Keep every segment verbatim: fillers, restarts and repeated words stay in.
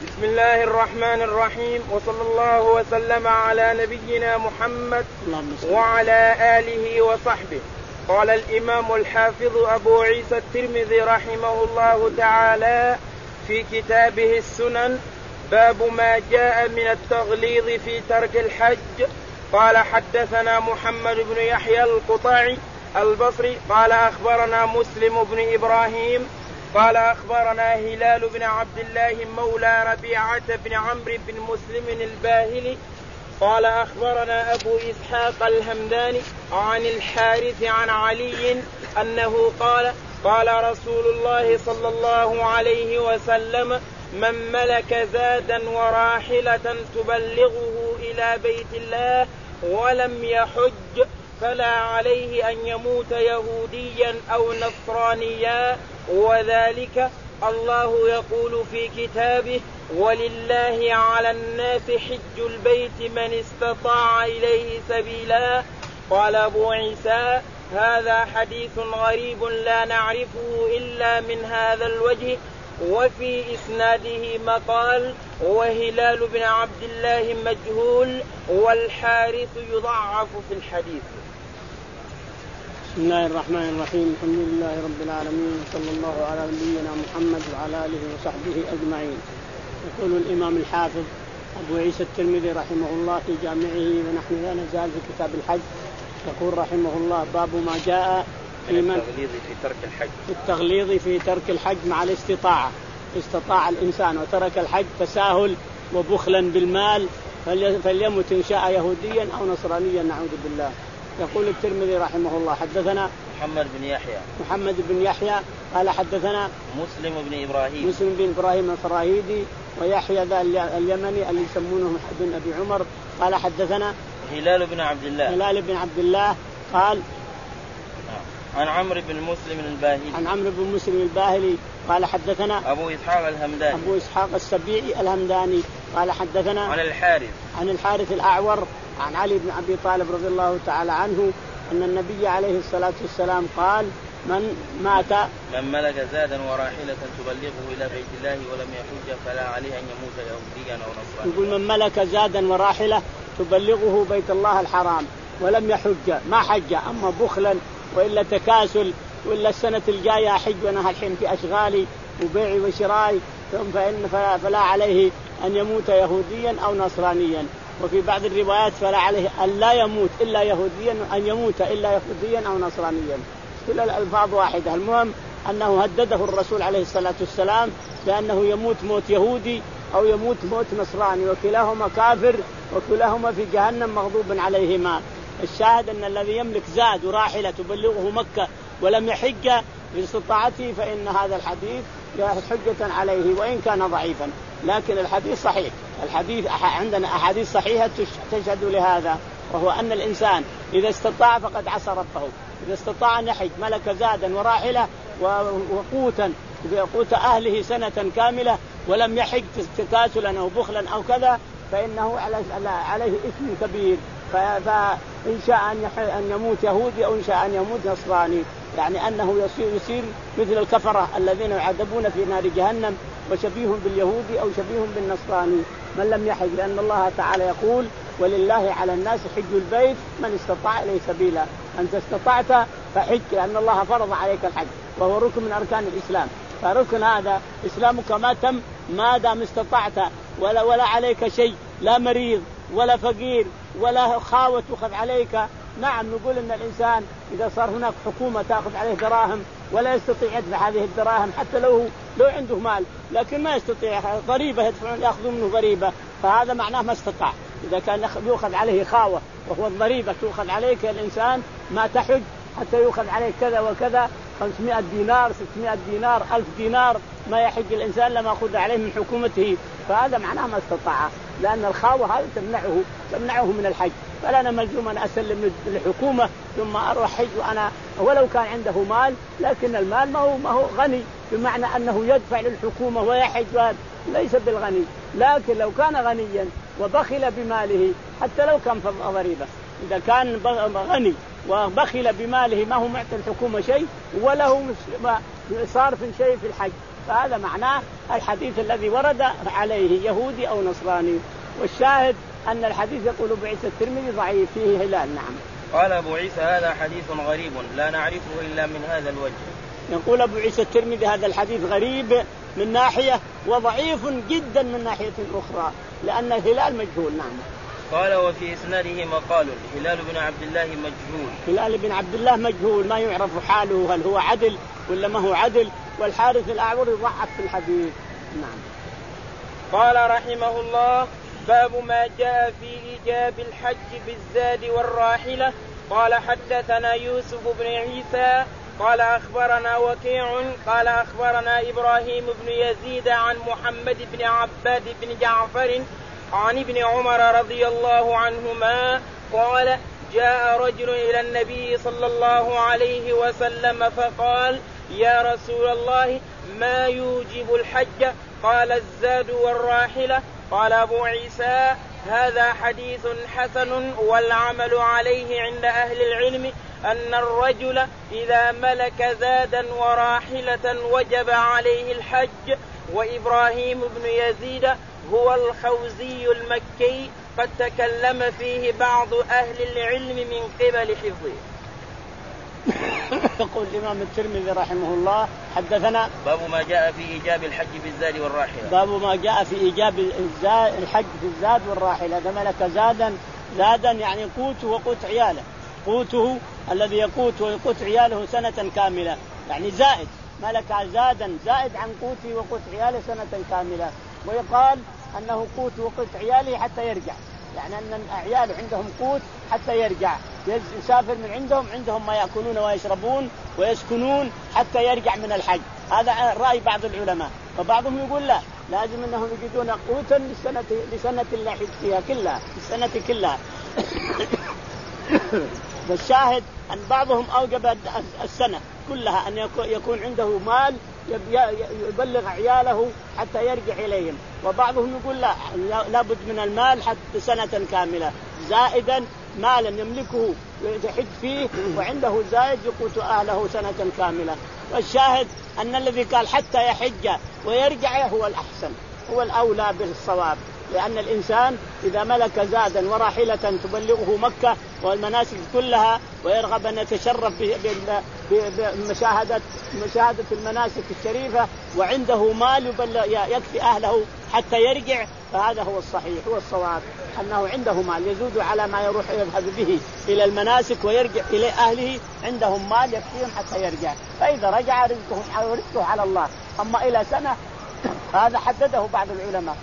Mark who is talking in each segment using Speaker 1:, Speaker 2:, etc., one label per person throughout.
Speaker 1: بسم الله الرحمن الرحيم، وصلى الله وسلم على نبينا محمد وعلى آله وصحبه. قال الإمام الحافظ أبو عيسى الترمذي رحمه الله تعالى في كتابه السنن: باب ما جاء من التغليظ في ترك الحج. قال: حدثنا محمد بن يحيى القطاعي البصري قال أخبرنا مسلم بن إبراهيم قال أخبرنا هلال بن عبد الله مولى ربيعة بن عمرو بن مسلم الباهلي قال أخبرنا أبو إسحاق الهمداني عن الحارث عن علي أنه قال: قال رسول الله صلى الله عليه وسلم: من ملك زادا وراحلة تبلغه إلى بيت الله ولم يحج فلا عليه أن يموت يهوديا أو نصرانيا، وذلك الله يقول في كتابه: ولله على الناس حج البيت من استطاع إليه سبيلا. قال أبو عيسى: هذا حديث غريب لا نعرفه إلا من هذا الوجه، وفي إسناده مقال، وهلال بن عبد الله مجهول، والحارث يضعف في الحديث.
Speaker 2: بسم الله الرحمن الرحيم، الحمد لله رب العالمين، صلى الله على نبينا محمد وعلى آله وصحبه أجمعين. يقول الإمام الحافظ أبو عيسى الترمذي رحمه الله في جامعه، ونحن لا نزال في كتاب الحج. يقول رحمه الله: باب ما جاء في
Speaker 1: التغليظ في ترك الحج.
Speaker 2: في التغليظ في ترك الحج مع الاستطاعة. استطاع الإنسان وترك الحج تساهل وبخلا بالمال فليمت إن شاء يهوديا أو نصرانيا، نعوذ بالله. يقول الترمذي رحمه الله: حدثنا
Speaker 3: محمد بن يحيى
Speaker 2: محمد بن يحيى قال حدثنا
Speaker 3: مسلم بن إبراهيم
Speaker 2: مسلم بن إبراهيم الفراهيدي، ويحيى ذا اليمني اللي يسمونه بن أبي عمر قال حدثنا
Speaker 3: هلال بن عبد الله
Speaker 2: هلال بن عبد الله قال
Speaker 3: عن عمرو بن مسلم الباهلي
Speaker 2: عن عمرو بن مسلم الباهلي قال حدثنا
Speaker 3: أبو إسحاق الهمداني
Speaker 2: أبو إسحاق السبيعي الهمداني قال حدثنا
Speaker 3: عن الحارث
Speaker 2: عن الحارث الأعور عن علي بن أبي طالب رضي الله تعالى عنه أن النبي عليه الصلاة والسلام قال: من مات
Speaker 3: من ملك زادا وراحلة تبلغه إلى بيت الله ولم يحج فلا عليه أن يموت يهوديا أو نصرانيا.
Speaker 2: يقول: من ملك زادا وراحلة تبلغه بيت الله الحرام ولم يحج، ما حج، أما بخلا وإلا تكاسل وإلا السنة الجاية أحج وأنا الحين في أشغالي وبيعي وشراي، فإن فلا عليه أن يموت يهوديا أو نصرانيا. وفي بعض الروايات: فلا عليه أن لا يموت إلا يهوديا، أن يموت إلا يهوديا أو نصرانيا. كل الألفاظ واحدة. المهم أنه هدده الرسول عليه الصلاة والسلام بأنه يموت موت يهودي أو يموت موت نصراني، وكلاهما كافر وكلاهما في جهنم مغضوب عليهما. الشاهد أن الذي يملك زاد وراحلة تبلغه مكة ولم يحج باستطاعته فإن هذا الحديث حجة عليه وإن كان ضعيفا، لكن الحديث صحيح. الحديث عندنا أحاديث صحيحة تشهد لهذا، وهو أن الإنسان إذا استطاع فقد عصى ربه. إذا استطاع أن يحج ملك زادا وراحلة وقوتا قوت أهله سنة كاملة ولم يحج تكاسلا أو بخلا أو كذا، فإنه عليه إثم كبير. فإن شاء أن يموت يهودي أو إن شاء أن يموت نصراني، يعني أنه يصير, يصير مثل الكفرة الذين يعذبون في نار جهنم، وشبيه باليهودي أو شبيه بالنصراني من لم يحج، لأن الله تعالى يقول: ولله على الناس حج البيت من استطاع إليه سبيلا. أنت استطعت فحج، لأن الله فرض عليك الحج وهو ركن من أركان الإسلام. فركن هذا إسلامك ما تم ما دام استطعت، ولا, ولا عليك شيء، لا مريض ولا فقير ولا خاوة تأخذ عليك. نعم نقول إن الإنسان إذا صار هناك حكومة تأخذ عليه دراهم ولا يستطيع يدفع هذه الدراهم حتى لو لو عنده مال، لكن ما يستطيع، ضريبة يدفعون يأخذون منه ضريبة، فهذا معناه ما استطاع. إذا كان يأخذ عليه خاوة وهو الضريبة تأخذ عليك الإنسان ما تحج حتى يأخذ عليك كذا وكذا، خمسمائة دينار ستمائة دينار ألف دينار، ما يحج الإنسان لما أخذ عليه من حكومته، فهذا معناه ما استطاع، لأن الخاوة هذه تمنعه تمنعه من الحج. فأنا ملزوم أن أسلم للحكومة ثم أروح حج وأنا ولو كان عنده مال، لكن المال ما هو ما هو غني بمعنى أنه يدفع للحكومة ويحج، ليس بالغني. لكن لو كان غنيا وبخل بماله حتى لو كان ضريبة، إذا كان غني وبخل بماله ما هو معطي الحكومة شيء وله صارف شيء في الحج، فهذا معناه الحديث الذي ورد عليه يهودي أو نصراني. والشاهد أن الحديث يقول أبو عيسى الترمذي ضعيف فيه هلال. نعم.
Speaker 3: قال أبو عيسى هذا حديث غريب لا نعرفه إلا من هذا الوجه.
Speaker 2: يقول أبو عيسى الترمذي هذا الحديث غريب من ناحية وضعيف جدا من ناحية أخرى لأن الهلال مجهول. نعم.
Speaker 3: قال وفي إسناده مقال هلال بن عبد الله مجهول.
Speaker 2: هلال بن عبد الله مجهول ما يعرف حاله هل هو عدل ولا ما هو عدل. والحارث الأعور يضعف في الحديث. نعم.
Speaker 1: قال رحمه الله باب ما جاء في إيجاب الحج بالزاد والراحلة. قال حدثنا يوسف بن عيسى قال أخبرنا وكيع قال أخبرنا إبراهيم بن يزيد عن محمد بن عباد بن جعفر عن ابن عمر رضي الله عنهما قال جاء رجل إلى النبي صلى الله عليه وسلم فقال يا رسول الله ما يوجب الحج؟ قال الزاد والراحلة. قال أبو عيسى هذا حديث حسن والعمل عليه عند أهل العلم أن الرجل إذا ملك زادا وراحلة وجب عليه الحج. وإبراهيم بن يزيد هو الخوزي المكي قد تكلم فيه بعض أهل العلم من قبل حفظه.
Speaker 2: يقول الإمام الترمذي رحمه الله حدثنا
Speaker 3: باب ما جاء في إيجاب الحج بالزاد والراحلة.
Speaker 2: باب ما جاء في إيجاب الحج في الزاد والراحلة. إذا ملك زادا زادا يعني قوته وقوت عياله قوته الذي يقوت ويقوت عياله سنة كاملة يعني زائد ملك زادا زائد عن قوته وقوت عياله سنة كاملة. ويقال أنه قوت وقوت عياله حتى يرجع يعني أن العيال عندهم قوت حتى يرجع يسافر من عندهم عندهم ما يأكلون ويشربون ويسكنون حتى يرجع من الحج. هذا رأي بعض العلماء. وبعضهم يقول لا لازم أنهم يجدون قوتا لسنة لسنة اللي حج فيها كلها السنة كلها. والشاهد أن بعضهم أوجب السنة كلها أن يكون عنده مال يبلغ عياله حتى يرجع إليهم. وبعضهم يقول لا لابد من المال حتى سنة كاملة زائدا مالا يملكه يحج فيه وعنده زائد يقوت أهله سنة كاملة. والشاهد أن الذي قال حتى يحج ويرجع هو الأحسن هو الأولى بالصواب لأن الإنسان إذا ملك زادا وراحلة تبلغه مكة والمناسك كلها ويرغب أن يتشرف بمشاهدة مشاهدة المناسك الشريفة وعنده مال يكفي أهله حتى يرجع فهذا هو الصحيح هو الصواب أنه عنده مال يزود على ما يروح يذهب به إلى المناسك ويرجع إلى أهله عندهم مال يكفيهم حتى يرجع. فإذا رجع رزقه رزقه على الله. أما إلى سنة هذا حدده بعض العلماء.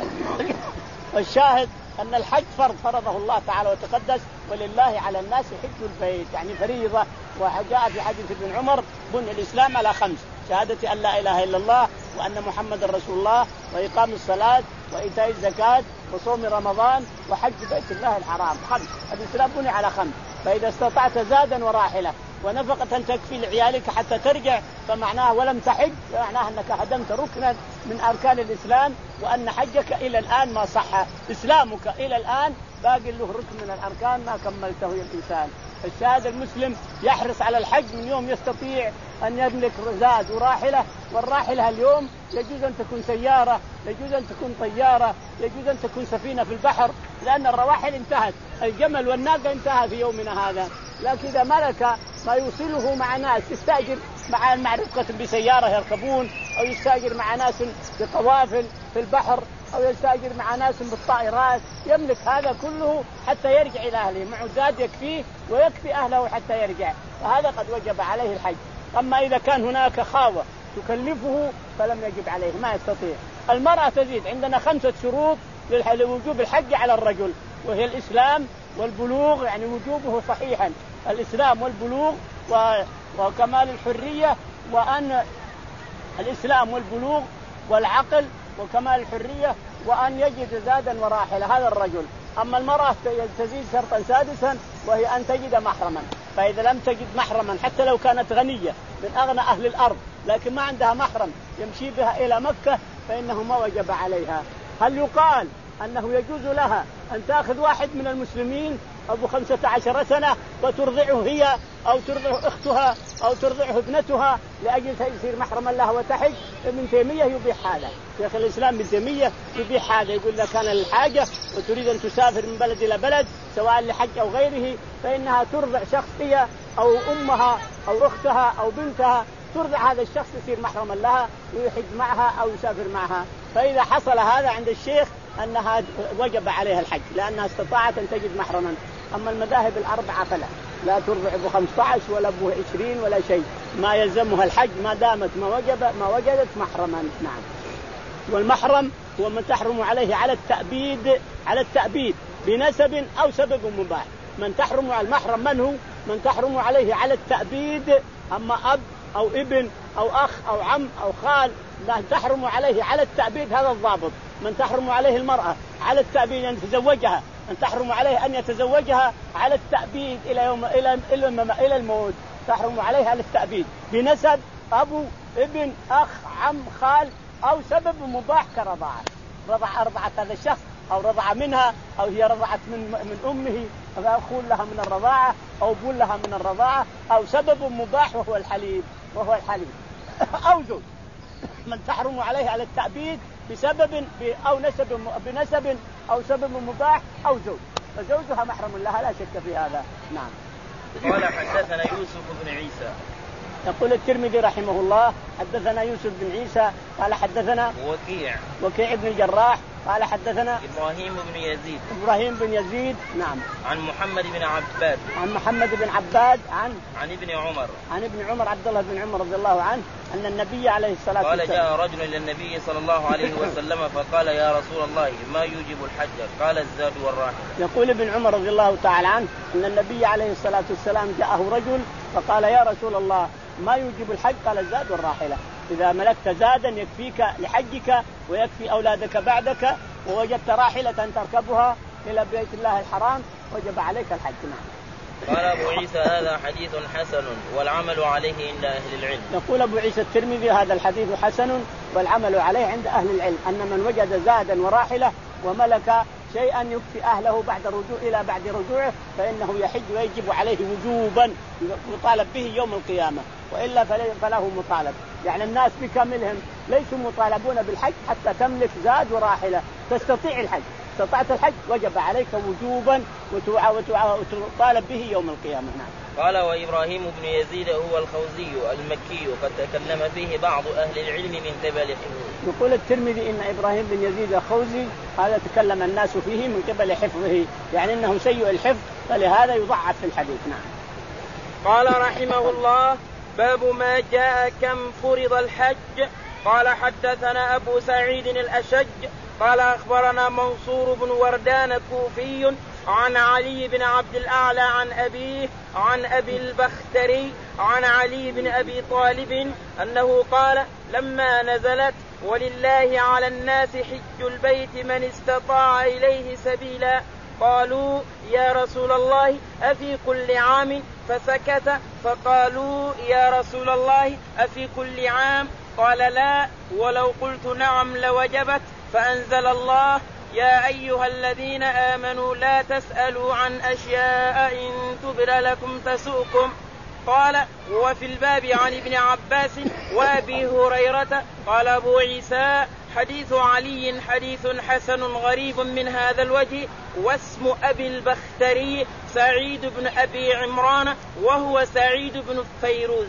Speaker 2: والشاهد أن الحج فرض فرضه الله تعالى وتقدس ولله على الناس حج البيت يعني فريضة. وجاء في حديث ابن عمر بني الإسلام على خمس شهادة أن لا إله إلا الله وأن محمد رسول الله وإقام الصلاة وإيتاء الزكاة وصوم رمضان وحج بيت الله الحرام خمس. الإسلام بني على خمس. فإذا استطعت زادا وراحلة ونفقة تكفي لعيالك حتى ترجع فمعناه ولم تحج معناه أنك هدمت ركنا من أركان الإسلام وأن حجك إلى الآن ما صح إسلامك إلى الآن باقي له ركن من الأركان ما كملته يا الإنسان. الشاهد المسلم يحرص على الحج من يوم يستطيع أن يملك زاد وراحلة. والراحلة اليوم يجوز أن تكون سيارة يجوز أن تكون طيارة يجوز أن تكون سفينة في البحر لأن الرواحل انتهت. الجمل والناقة انتهى في يومنا هذا. لكن إذا ملك ما يوصله مع ناس يستأجر مع معرفة بسيارة يركبون أو يستأجر مع ناس بقوافل في البحر أو يستأجر مع ناس بالطائرات يملك هذا كله حتى يرجع إلى أهله معه زاد يكفيه ويكفي أهله حتى يرجع. فهذا قد وجب عليه الحج. أما إذا كان هناك خاوة تكلفه فلم يجب عليه ما يستطيع. المرأة تزيد عندنا خمسة شروط لوجوب الحج على الرجل وهي الإسلام والبلوغ يعني وجوبه صحيحا الإسلام والبلوغ وكمال الحرية وأن الإسلام والبلوغ والعقل وكمال الحرية وأن يجد زادا وراحلة هذا الرجل. أما المرأة تزيد شرطا سادسا وهي أن تجد محرما. فإذا لم تجد محرما حتى لو كانت غنية من أغنى أهل الأرض لكن ما عندها محرم يمشي بها إلى مكة فإنه ما وجب عليها. هل يقال أنه يجوز لها أن تأخذ واحد من المسلمين أبو خمسة عشر سنة وترضعه هي أو ترضعه أختها أو ترضعه ابنتها لأجل يصير محرما لها وتحج. ابن تيمية يبيح هذا، شيخ الإسلام ابن تيمية يبيح هذا، يقول إذا كان للحاجة وتريد أن تسافر من بلد إلى بلد سواء لحج أو غيره فإنها ترضع شخصية أو أمها أو أختها أو بنتها، ترضع هذا الشخص يصير محرما لها ويحج معها أو يسافر معها. فإذا حصل هذا عند الشيخ أنها وجب عليها الحج لأنها استطاعت أن تجد محرما. أما المذاهب الأربعة فلا، لا ترضع أبو خمسة عشر ولا أبو عشرين ولا شيء، ما يلزمها الحج ما دامت ما وجب ما وجدت محرما. نعم. والمحرم هو من تحرم عليه على التأبيد على التأبيد بنسب أو سبب مباح. من تحرم على المحرم من هو؟ من تحرم عليه على التأبيد، أما أب أو ابن أو أخ أو عم أو خال لا تحرم عليه على التأبيد، هذا الضابط. من تحرم عليه المرأة على التأبيد أن يتزوجها، أن تحرم عليه أن يتزوجها على التأبيد إلى يوم إلى إلى إلى الموت، تحرم عليه على التأبيد بنسب أبو ابن أخ عم خال أو سبب مباح كرضاعة. رضع أرضعت هذا الشخص أو رضع منها أو هي رضعت من من أمه أو أخو لها من الرضاعة أو أبو لها من الرضاعة أو سبب مباح وهو الحليب وهو الحليب أو زوج. من تحرم عليه على التأبيد بسبب أو نسب بنسب أو سبب مباح أو زوج، فزوجها محرم لها لا شك في هذا. نعم.
Speaker 3: قال حدثنا يوسف بن عيسى.
Speaker 2: يقول الترمذي رحمه الله حدثنا يوسف بن عيسى قال حدثنا
Speaker 3: وكيع
Speaker 2: وكيع بن الجراح قال حدثنا
Speaker 3: إبراهيم بن يزيد
Speaker 2: إبراهيم بن يزيد. نعم.
Speaker 3: عن محمد بن عباد
Speaker 2: عن محمد بن عباد عن
Speaker 3: عن ابن عمر
Speaker 2: عن ابن عمر عبد الله بن عمر رضي الله عنه أن النبي عليه الصلاة والسلام
Speaker 3: قال جاء رجل إلى النبي صلى الله عليه وسلم فقال يا رسول الله ما يوجب الحج؟ قال الزاد والراحلة.
Speaker 2: يقول ابن عمر رضي الله تعالى عنه أن النبي عليه الصلاة والسلام جاءه رجل فقال يا رسول الله ما يوجب الحج؟ قال الزاد والراحلة. إذا ملكت زادا يكفيك لحجك ويكفي أولادك بعدك ووجدت راحلة تركبها إلى بيت الله الحرام وجب عليك الحج. نعم.
Speaker 3: قال أبو عيسى هذا حديث حسن والعمل عليه عند أهل العلم.
Speaker 2: يقول أبو عيسى الترمذي هذا الحديث حسن والعمل عليه عند أهل العلم، أن من وجد زادا وراحلة وملك شيئا يكفي أهله بعد رجوع إلى بعد رجوعه فإنه يحج ويجب عليه وجوبا يطالب به يوم القيامة، وإلا فله مطالب. يعني الناس بكاملهم ليسوا مطالبون بالحج حتى تملك زاد وراحلة، تستطيع الحج، استطعت الحج وجب عليك وجوبا وتطالب به يوم القيامة. نعم.
Speaker 3: قال وإبراهيم بن يزيد هو الخوزي المكي قد تكلم فيه بعض أهل العلم من قبل حفظه.
Speaker 2: يقول الترمذي إن إبراهيم بن يزيد الخوزي هذا تكلم الناس فيه من قبل حفظه، يعني أنه سيء الحفظ فلهذا يضعف في الحديث. نعم.
Speaker 1: قال رحمه الله باب ما جاء كم فرض الحج. قال حدثنا أبو سعيد الأشج قال أخبرنا منصور بن وردان كوفي عن علي بن عبد الأعلى عن أبيه عن أبي البختري عن علي بن أبي طالب أنه قال لما نزلت ولله على الناس حج البيت من استطاع إليه سبيلا قالوا يا رسول الله أفي كل عام؟ فسكت فقالوا يا رسول الله أفي كل عام؟ قال لا ولو قلت نعم لوجبت. فأنزل الله يا أيها الذين آمنوا لا تسألوا عن أشياء إن تبد لكم تسؤكم. قال وفي الباب عن ابن عباس وأبي هريرة. قال أبو عيسى حديث علي حديث حسن غريب من هذا الوجه، واسم أبي البختري سعيد بن أبي عمران وهو سعيد بن فيروز.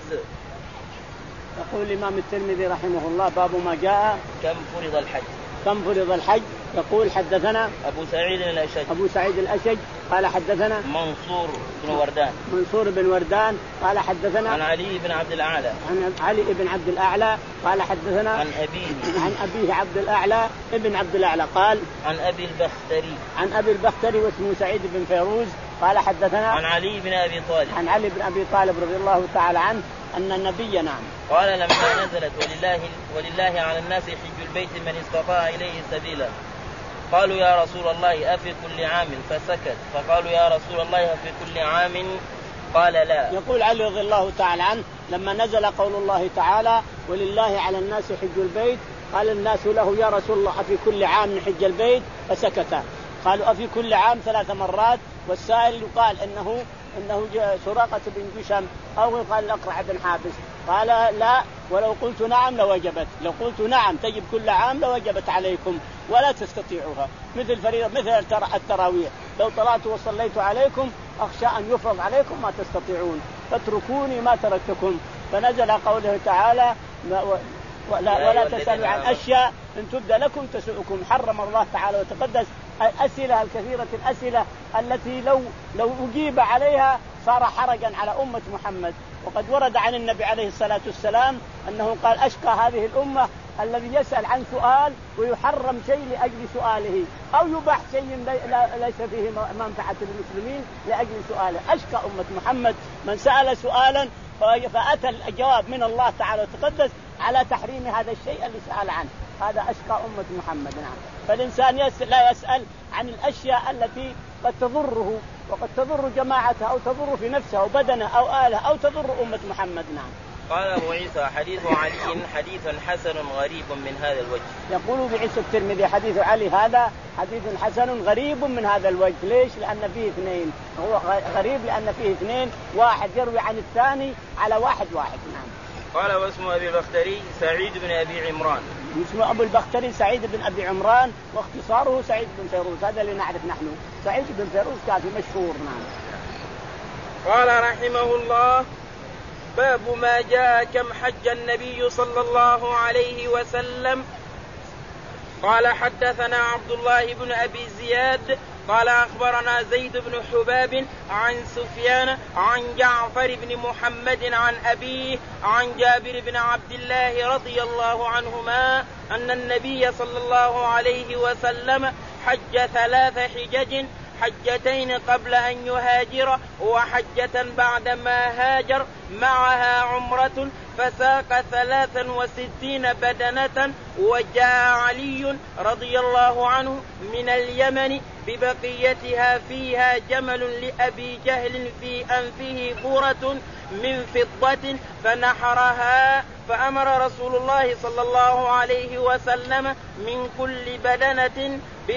Speaker 2: يقول الإمام الترمذي رحمه الله باب ما جاء
Speaker 3: كم فرض الحج.
Speaker 2: كم فرض الحج. يقول حدثنا
Speaker 3: أبو سعيد الأشج
Speaker 2: أبو سعيد الأشج قال حدثنا
Speaker 3: منصور بن وردان
Speaker 2: منصور بن وردان قال حدثنا
Speaker 3: عن علي بن عبد الأعلى
Speaker 2: عن علي بن عبد الأعلى قال حدثنا
Speaker 3: عن أبيه
Speaker 2: عن أبيه عبد الأعلى ابن عبد الأعلى قال
Speaker 3: عن أبي البختري
Speaker 2: عن أبي البختري واسمه سعيد بن فيروز قال حدثنا
Speaker 3: عن علي بن أبي طالب
Speaker 2: عن علي بن أبي طالب رضي الله تعالى عنه أن النبي نعم
Speaker 3: قال لما نزلت ولله, ولله على الناس حج البيت من استطاع إليه سبيلا قالوا يا رسول الله أفي كل عام؟ فسكت فقالوا يا رسول الله أفي كل عام؟ قال لا.
Speaker 2: يقول علي رضي الله تعالى عنه لما نزل قول الله تعالى ولله على الناس حج البيت قال الناس له يا رسول الله أفي كل عام نحج البيت؟ فسكت. قالوا أفي كل عام ثلاث مرات والسائل يقال إنه إنه سراقة بن جشم أو يقال الأقرع بن حابس. قال لا، ولو قلت نعم لوجبت، لو قلت نعم تجب كل عام لوجبت عليكم ولا تستطيعها، مثل فريضة مثل التراويح، لو طلعت وصليت عليكم أخشى أن يفرض عليكم ما تستطيعون فاتركوني ما تركتكم. فنزل قوله تعالى ولا, ولا تسألوا عن أشياء إن تبدى لكم تسؤكم. حرم الله تعالى وتقدس الأسئلة الكثيرة الأسئلة التي لو لو أجيب عليها صار حرجا على أمة محمد. وقد ورد عن النبي عليه الصلاة والسلام أنه قال أشقى هذه الأمة الذي يسأل عن سؤال ويحرم شيء لأجل سؤاله، أو يباح شيء ليس فيه منفعة للمسلمين لأجل سؤاله. أشقى أمة محمد من سأل سؤالا فأتى الجواب من الله تعالى وتقدس على تحريم هذا الشيء اللي سأل عنه، هذا أشقى أمة محمد. نعم. فالإنسان يسأل لا يسأل عن الأشياء التي قد تضره وقد تضر جماعته أو تضر في نفسه أو بدنه أو آله أو تضر أمة محمد. نعم.
Speaker 3: قال أبو عيسى حديث علي حديث حسن غريب من هذا الوجه.
Speaker 2: يقول بعيسى الترمذي حديث علي هذا حديث حسن غريب من هذا الوجه. ليش؟ لأن فيه اثنين، هو غريب لأن فيه اثنين، واحد يروي عن الثاني على واحد واحد. نعم.
Speaker 3: قال واسم أبي البختري سعيد بن أبي عمران.
Speaker 2: اسمه أبو البختري سعيد بن أبي عمران واختصاره سعيد بن فيروز، هذا اللي نعرف نحن سعيد بن فيروز كافي مشهور. نعم.
Speaker 1: قال رحمه الله باب ما جاء كم حج النبي صلى الله عليه وسلم. قال حدثنا عبد الله بن أبي زياد قال أخبرنا زيد بن حباب عن سفيان عن جعفر بن محمد عن أبيه عن جابر بن عبد الله رضي الله عنهما أن النبي صلى الله عليه وسلم حج ثلاث حجج، حجتين قبل أن يهاجر وحجة بعدما هاجر معها عمرة، فساق ثلاثا وستين بدنة. وجاء علي رضي الله عنه من اليمن ببقيتها فيها جمل لأبي جهل في أنفه بورة من فضة فنحرها، فأمر رسول الله صلى الله عليه وسلم من كل بدنة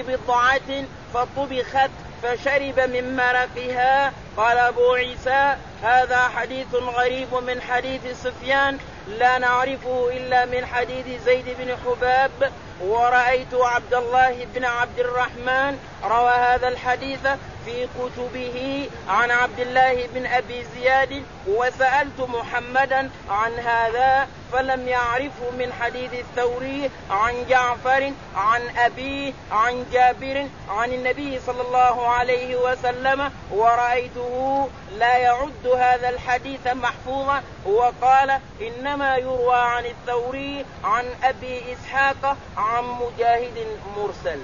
Speaker 1: ببضعة فطبخت فشرب من مرقها. قال أبو عيسى هذا حديث غريب من حديث سفيان لا نعرفه إلا من حديث زيد بن حباب، ورأيت عبد الله بن عبد الرحمن روى هذا الحديث في كتبه عن عبد الله بن أبي زياد، وسألت محمدا عن هذا فلم يعرفه من حديث الثوري عن جعفر عن أبيه عن جابر عن النبي صلى الله عليه وسلم، ورأيته لا يعد هذا الحديث محفوظا، وقال إنما يروى عن الثوري عن أبي إسحاق عن مجاهد مرسل.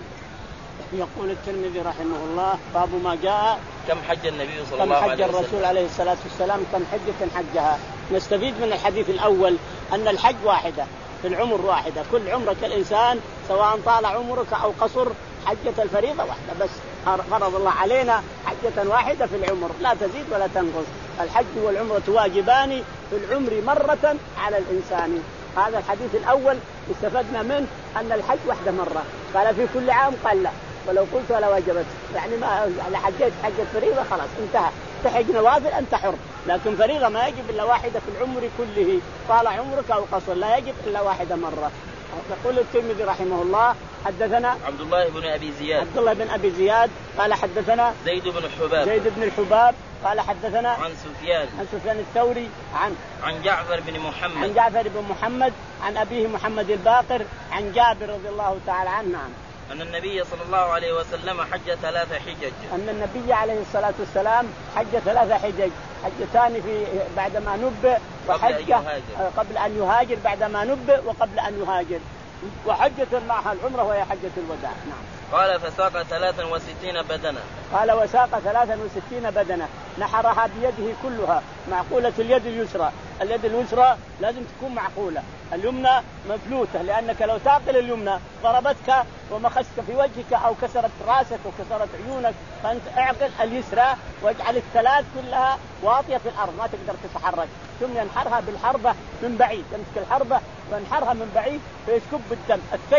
Speaker 2: يقول الترمذي رحمه الله باب ما جاء
Speaker 3: كم حج النبي صلى الله عليه وسلم،
Speaker 2: كم حج الرسول عليه الصلاة والسلام، كم حجة حجها. نستفيد من الحديث الأول أن الحج واحدة في العمر واحدة، كل عمرك الإنسان سواء طال عمرك أو قصر حجة الفريضة واحدة بس، فرض الله علينا حجة واحدة في العمر لا تزيد ولا تنقص. الحج والعمرة واجبان في العمر مرة على الإنسان. هذا الحديث الأول استفدنا منه أن الحج واحدة مرة. قال في كل عام قال لا، ولو قلت ولا وجبت، يعني ما حجيت حجة فريضة خلاص انتهى، تحج نوافل أنت حر، لكن فريضة ما يجب إلا واحدة في العمر كله، طال عمرك أو قصر لا يجب إلا واحدة مرة. يقول الترمذي رحمه الله حدثنا
Speaker 3: عبد الله بن أبي زياد
Speaker 2: عبد الله بن أبي زياد قال حدثنا
Speaker 3: زيد بن حباب
Speaker 2: زيد بن الحباب قال حدثنا
Speaker 3: عن سفيان
Speaker 2: عن سفيان الثوري عن
Speaker 3: عن جعفر بن محمد
Speaker 2: عن جعفر بن محمد عن أبيه محمد الباقر عن جابر رضي الله تعالى عنه
Speaker 3: أن النبي صلى الله عليه وسلم حج ثلاث حجج،
Speaker 2: أن النبي عليه الصلاة والسلام حج ثلاث حجج، حجتان في بعدما نبئ وحجة قبل أن يهاجر بعدما نبئ وقبل أن يهاجر، وحجة معها العمرة وهي حجة الوداع. نعم.
Speaker 3: قال فساق ثلاثا وستين بدنة،
Speaker 2: قال وساق ثلاثا وستين بدنة، نحرها بيده كلها، معقولة اليد اليسرى، اليد اليسرى لازم تكون معقولة، اليمنى مفلوتة، لأنك لو تعقل اليمنى ضربتك ومخست في وجهك أو كسرت راسك وكسرت عيونك، فأنت اعقل اليسرى واجعل الثلاث كلها واطية في الأرض ما تقدر تتحرك، ثم ينحرها بالحربة من بعيد، تمسك الحربة وانحرها من بعيد فيسكب الدم، الثلج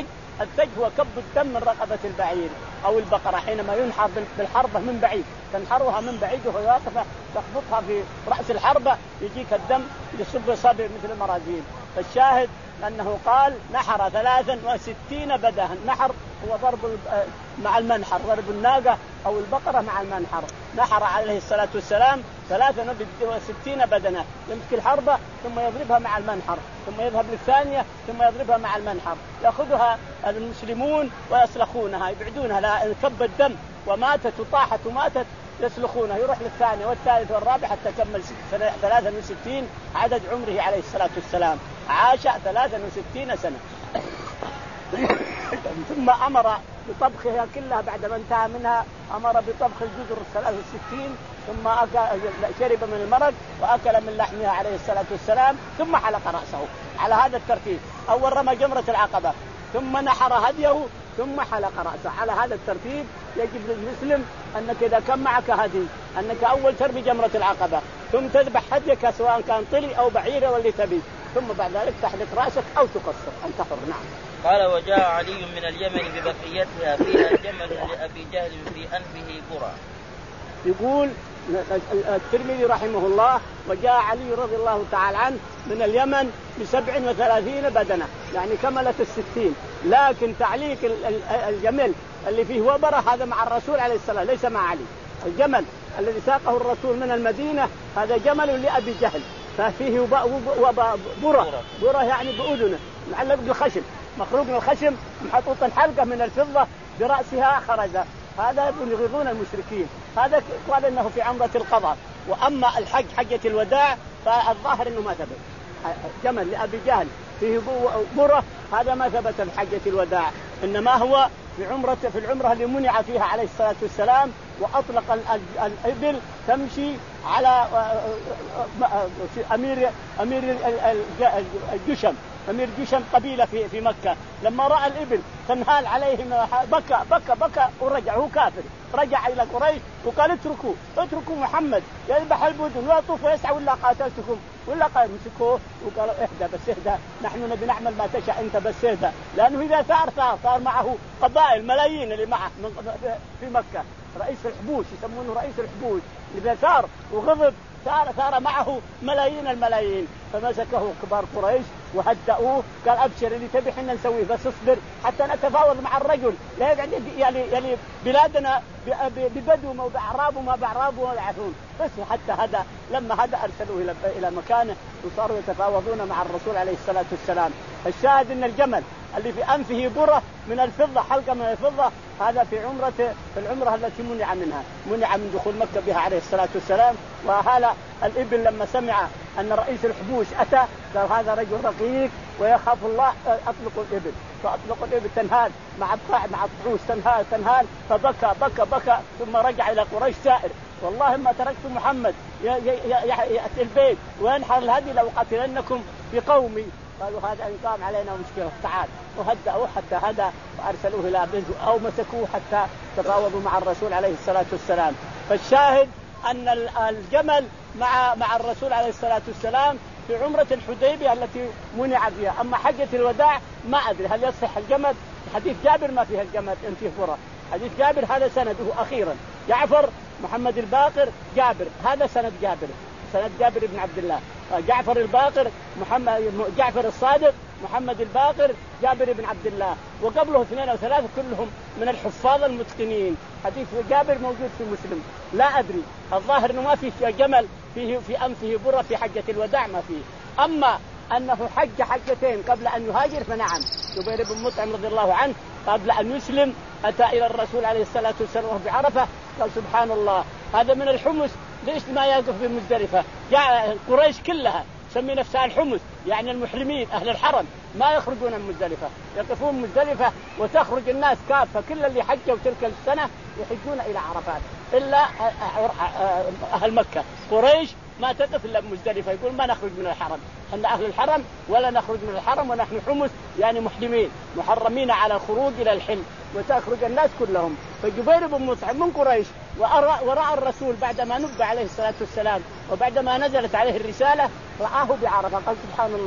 Speaker 2: الثج هو كب الدم من رقبة البعير أو البقرة حينما ينحر بالحربة من بعيد، تنحرها من بعيد وهي واقفة تخبطها في رأس الحربة يجيك الدم يصب صبع مثل المرازيل. فالشاهد أنه قال نحر ثلاثا وستين بدها. النحر هو ضرب مع المنحر، ضرب الناقة أو البقرة مع المنحر. نحر عليه الصلاة والسلام ثلاثا وستين بدنة، يمسك الحربة ثم يضربها مع المنحر، ثم يذهب للثانية ثم يضربها مع المنحر، يأخذها المسلمون ويسلخونها يبعدونها لا كب الدم، وماتت وطاحت وماتت يسلخونها، يروح للثانية والثالث والرابع حتى كمل ثلاثا وستين عدد عمره عليه الصلاة والسلام، عاش ثلاثا وستين سنة. ثم أمر بطبخها كلها بعدما انتهى منها، أمر بطبخ الجزر الثلاث وستين، ثم أكل شرب من المرق وأكل من لحمها عليه الصلاة والسلام، ثم حلق رأسه على هذا الترتيب. أول رمى جمرة العقبة، ثم نحر هديه، ثم حلق رأسه على هذا الترتيب. يجب للمسلم أنك إذا كان معك هدي أنك أول ترمي جمرة العقبة، ثم تذبح هديك سواء كان طلي أو بعيرة واللي تبي، ثم بعد ذلك تحلق رأسك أو تقصر، أنت حر. نعم.
Speaker 3: قال وجاء علي من اليمن ببقيتها فيها جمل لأبي جهل في أنفه برا.
Speaker 2: يقول الترمذي رحمه الله وجاء علي رضي الله تعالى عنه من اليمن بسبع وثلاثين بدنة، يعني كملت الستين، لكن تعليق الجمل اللي فيه وبرة هذا مع الرسول عليه الصلاة ليس مع علي. الجمل الذي ساقه الرسول من المدينة هذا جمل لأبي جهل، ففيه وبرة، برة يعني بأذنه معلق بالخشم، مخروق من الخشم، محطوط حلقة من الفضة برأسها خرزة، هذا يغيظون المشركين. هذا قال انه في عمرة القضاء. واما الحج حجة الوداع فالظاهر انه ما ثبت. جمل لأبي جهل فيه برة هذا ما ثبت في حجة الوداع، انما هو في عمرة في العمرة اللي منع فيها عليه الصلاة والسلام، واطلق الابل تمشي على امير امير الجشم، أمير جشم قبيلة في في مكة، لما رأى الإبل تنهال عليهم بكى بكى بكى ورجع، هو كافر، رجع إلى قريش وقال اتركوا اتركوا محمد يذبح البدن ويطوف ويسعى ولا قاتلتكم ولا قال مسكوه وقالوا اهدى بس اهدى، نحن نبي نعمل ما تشاء انت بس اهدى، لأنه إذا ثار ثار صار معه قبائل ملايين اللي معه في مكة، رئيس الحبوش يسمونه رئيس الحبوش، إذا ثار وغضب ثار ثار معه ملايين الملايين، فمسكه كبار قريش وهدأوه، قال أبشر اللي تبي حنا نسويه بس اصبر حتى نتفاوض مع الرجل، لا يقعد يعني يعني بلادنا ببدو ما بأعراب وما بأعراب وما يعرفون، بس حتى هذا لما هذا أرسلوه إلى إلى مكانه وصاروا يتفاوضون مع الرسول عليه الصلاة والسلام. الشاهد أن الجمل اللي في أنفه برة من الفضة، حلقة من الفضة، هذا في عمرة في العمرة التي منع منها، منع من دخول مكة بها عليه الصلاة والسلام. وهذا الإبل لما سمع أن رئيس الحبوش أتى قال هذا رجل رقيق ويخاف الله، أطلقوا الإبل، فأطلقوا الإبل تنهال مع مع الطعوس، تنهال تنهال، فبكى بكى بكى ثم رجع إلى قريش سائر، والله ما تركت محمد يأتي البيت وينحر الهدي لو قتلنكم بقومي. قالوا هذا إن قام علينا مشكلة، تعال، وهدأوه حتى هدى وأرسلوه إلى بنته أو مسكوه حتى تفاوضوا مع الرسول عليه الصلاة والسلام. فالشاهد أن الجمل مع مع الرسول عليه الصلاة والسلام في عمرة الحديبية التي منع فيها. أما حجة الوداع ما أدري هل يصح الجمل، حديث جابر ما فيها الجمل إن فيه فرة، حديث جابر هذا سنده أخيرا، جعفر محمد الباقر جابر، هذا سند جابر، سند جابر بن عبد الله، جعفر الباقر محمد جعفر الصادق محمد الباقر جابر بن عبد الله، وقبله اثنين أو ثلاثة كلهم من الحفاظ المتقنين. حديث جابر موجود في مسلم، لا أدري، الظاهر إنه ما فيه جمل فيه في أنفه برة في حجة الوداع ما فيه. أما أنه حج حجتين قبل أن يهاجر فنعم، جبير بن مطعم رضي الله عنه قبل أن يسلم أتى إلى الرسول عليه الصلاة والسلام وهو بعرفة قال سبحان الله هذا من الحمص، ليش ما يقف بمزدلفة؟ جاء قريش كلها سمي نفسها الحمص، يعني المحرمين أهل الحرم ما يخرجون من مزدلفة، يقفون مزدلفة وتخرج الناس كافة، كل اللي حجوا تلك السنة يحجون إلى عرفات إلا أهل مكة. قريش ما تقف إلا بمزدلفة، يقول ما نخرج من الحرم، أن أهل الحرم ولا نخرج من الحرم ونحن حمص يعني محرمين محرمين على الخروج إلى الحل، وتخرج الناس كلهم. فجبير بن مطعم من قريش ورأى الرسول بعدما نبى عليه الصلاة والسلام وبعدما نزلت عليه الرسالة رآه بعرفة قال سبحان الله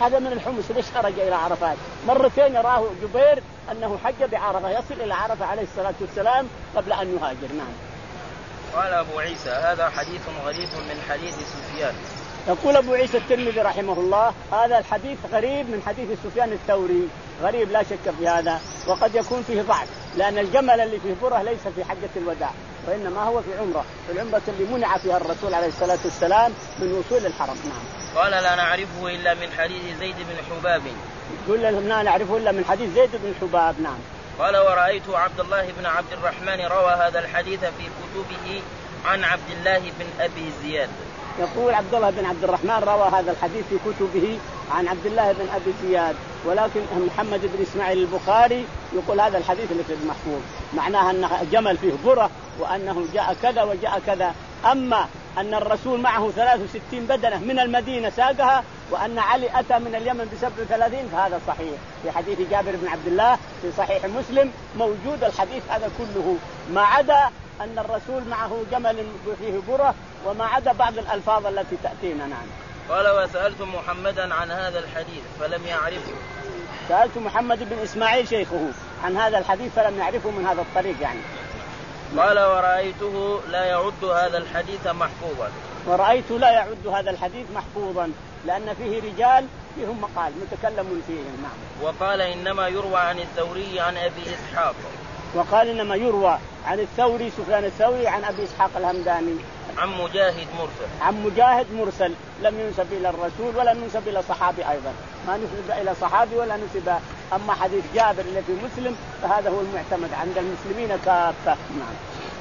Speaker 2: هذا من الحمص ليش خرج إلى عرفات؟ مرتين يراه جبير أنه حج بعرفة، يصل إلى عرفة عليه الصلاة والسلام قبل أن يهاجر. نعم.
Speaker 3: قال أبو عيسى هذا حديث غريب من حديث سفيان.
Speaker 2: يقول أبو عيسى الترمذي رحمه الله هذا الحديث غريب من حديث سفيان الثوري، غريب لا شك في هذا، وقد يكون فيه ضعف لأن الجمل اللي فيه بره ليس في حجة الوداع وإنما هو في عمرة، في العمرة اللي منع فيها الرسول عليه الصلاة والسلام من وصول الحرم. نعم.
Speaker 3: قال لا نعرفه إلا من حديث زيد بن حباب.
Speaker 2: يقول لا نعرفه إلا من حديث زيد بن حباب. نعم.
Speaker 3: قال ورأيت عبد الله بن عبد الرحمن روى هذا الحديث في كتبه عن عبد الله بن أبي زياد.
Speaker 2: يقول عبد الله بن عبد الرحمن روى هذا الحديث في كتبه عن عبد الله بن أبي زياد، ولكن محمد بن إسماعيل البخاري يقول هذا الحديث ليس محفوظ، معناها أن جمل فيه برة وأنه جاء كذا وجاء كذا. أما أن الرسول معه ثلاث وستين بدنة من المدينة ساقها، وأن علي أتى من اليمن بسبع وثلاثين فهذا صحيح في حديث جابر بن عبد الله في صحيح مسلم، موجود الحديث هذا كله، ما عدا أن الرسول معه جمل فيه برة وما عدا بعض الألفاظ التي تأتينا. نعم.
Speaker 3: قال وسألت محمدا عن هذا الحديث فلم يعرفه.
Speaker 2: سألت محمد بن إسماعيل شيخه عن هذا الحديث فلم يعرفه من هذا الطريق يعني.
Speaker 3: قال ورأيته لا يعد هذا الحديث محفوظا.
Speaker 2: ورأيت لا يعد هذا الحديث محفوظا لأن فيه رجال فيهم مقال متكلم فيهم. نعم.
Speaker 3: وقال إنما يروى عن الثوري عن أبي إسحاق.
Speaker 2: وقال إنما يروى عن الثوري سفيان الثوري عن أبي إسحاق الهمداني
Speaker 3: عن مجاهد مرسل.
Speaker 2: عن مجاهد مرسل لم ينسب إلى الرسول ولا ينسب إلى صحابي أيضا، ما نسب إلى صحابي ولا نسب. أما حديث جابر اللي في مسلم فهذا هو المعتمد عند المسلمين كافة. نعم.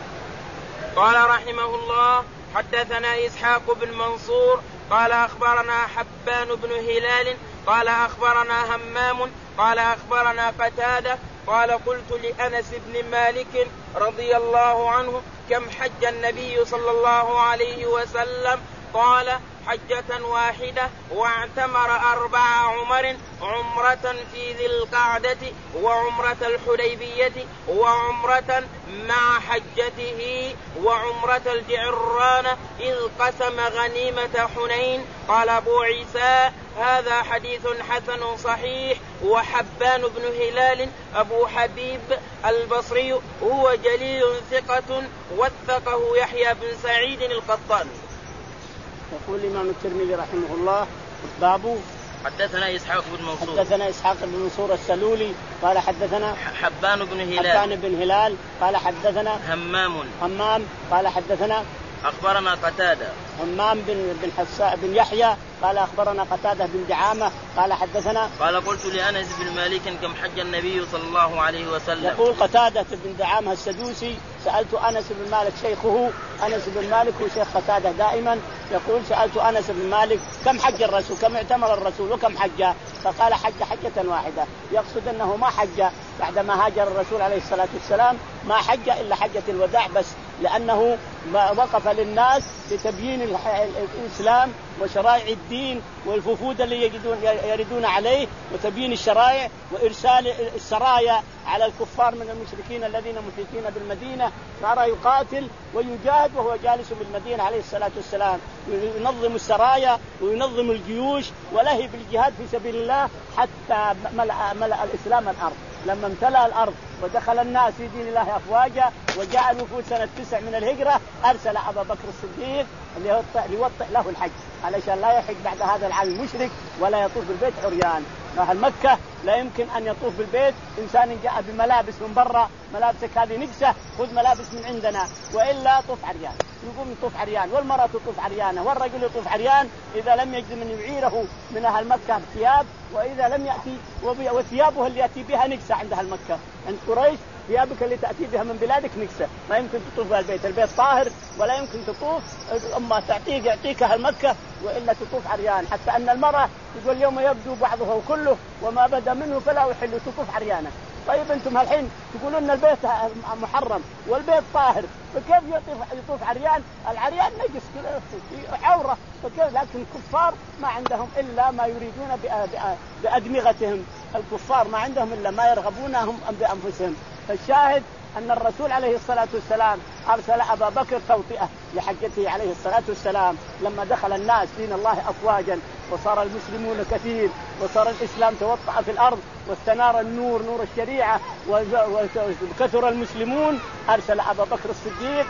Speaker 1: قال رحمه الله حدثنا إسحاق بن منصور قال أخبرنا حبان بن هلال قال أخبرنا همام قال أخبرنا قتادة قال قلت لأنس بن مالك رضي الله عنه كم حج النبي صلى الله عليه وسلم؟ قال حجة واحدة واعتمر أربع عمر، عمرة في ذي القعدة وعمرة الحديبية وعمرة مع حجته وعمرة الجعران إذ قسم غنيمة حنين. قال أبو عيسى هذا حديث حسن صحيح. وحبان بن هلال أبو حبيب البصري هو جليل ثقة وثقه يحيى بن سعيد القطان.
Speaker 2: يقول الإمام الترمذي رحمه الله باب
Speaker 3: حدثنا إسحاق بن منصور
Speaker 2: حدثنا إسحاق بن منصور السلولي قال حدثنا
Speaker 3: حبان بن هلال
Speaker 2: حبان بن هلال قال حدثنا
Speaker 3: همام
Speaker 2: همام قال حدثنا
Speaker 3: أخبرنا قتادة
Speaker 2: همام بن بن حساء بن يحيى قال أخبرنا قتادة بن دعامة قال حدثنا
Speaker 3: قال قلت لأنس بن مالك كم حج النبي صلى الله عليه وسلم؟
Speaker 2: يقول قتادة بن دعامة السدوسي سألت أنس بن مالك شيخه، أنس بن مالك هو شيخ قتادة دائما، يقول سألت أنس بن مالك كم حج الرسول كم اعتمر الرسول وكم حج؟ فقال حج حجة واحدة، يقصد أنه ما حج بعدما هاجر الرسول عليه الصلاة والسلام، ما حج إلا حجة الوداع بس، لأنه وقف للناس لتبيين الإسلام وشرائع الدين والوفود اللي يجدون يردون عليه وتبيين الشرائع وإرسال السرايا على الكفار من المشركين الذين محيطين بالمدينة، صار يقاتل ويجاهد وهو جالس بالمدينة عليه الصلاة والسلام، ينظم السرايا وينظم الجيوش ولهي بالجهاد في سبيل الله حتى ملأ, ملأ الإسلام الأرض. لما امتلأ الأرض ودخل الناس في دين الله أفواجا وجاء الوفود سنة تسع من الهجرة أرسل أبا بكر الصديق ليوطئ له الحج علشان لا يحج بعد هذا العام المشرك ولا يطوف بالبيت عريان. أهل مكة لا يمكن أن يطوف بالبيت إنسان جاء بملابس من برا، ملابسك هذه نجسة خذ ملابس من عندنا وإلا طوف عريان، يقوم يطوف عريان والمرأة تطوف عريانة والرجل يطوف عريان إذا لم يجد من يعيره من أهل مكة ثياب، وإذا لم يأتي وثيابه اللي يأتي بها نجسة عند أهل مكة. عند قريش ثيابك اللي تأتي بها من بلادك نجسة ما يمكن تطوف بها البيت، البيت طاهر ولا يمكن تطوف، أما تعطيك يعطيك أهل مكة وإلا تطوف عريان، حتى أن المرأة يقول اليوم يبدو بعضه كله وما بدا منه فلا يحل تطوف عريانة. طيب أنتم هالحين تقولون البيت محرم والبيت طاهر، فكيف يطوف يطوف عريان؟ العريان نجس عورة، فكيف؟ لكن الكفار ما عندهم إلا ما يريدون بأدمغتهم، الكفار ما عندهم إلا ما يرغبونهم بأنفسهم. فالشاهد أن الرسول عليه الصلاة والسلام أرسل أبا بكر توطئة لحجته عليه الصلاة والسلام لما دخل الناس دين الله أفواجا وصار المسلمون كثير وصار الإسلام توطأ في الأرض واستنار النور نور الشريعة وكثر المسلمون أرسل أبا بكر الصديق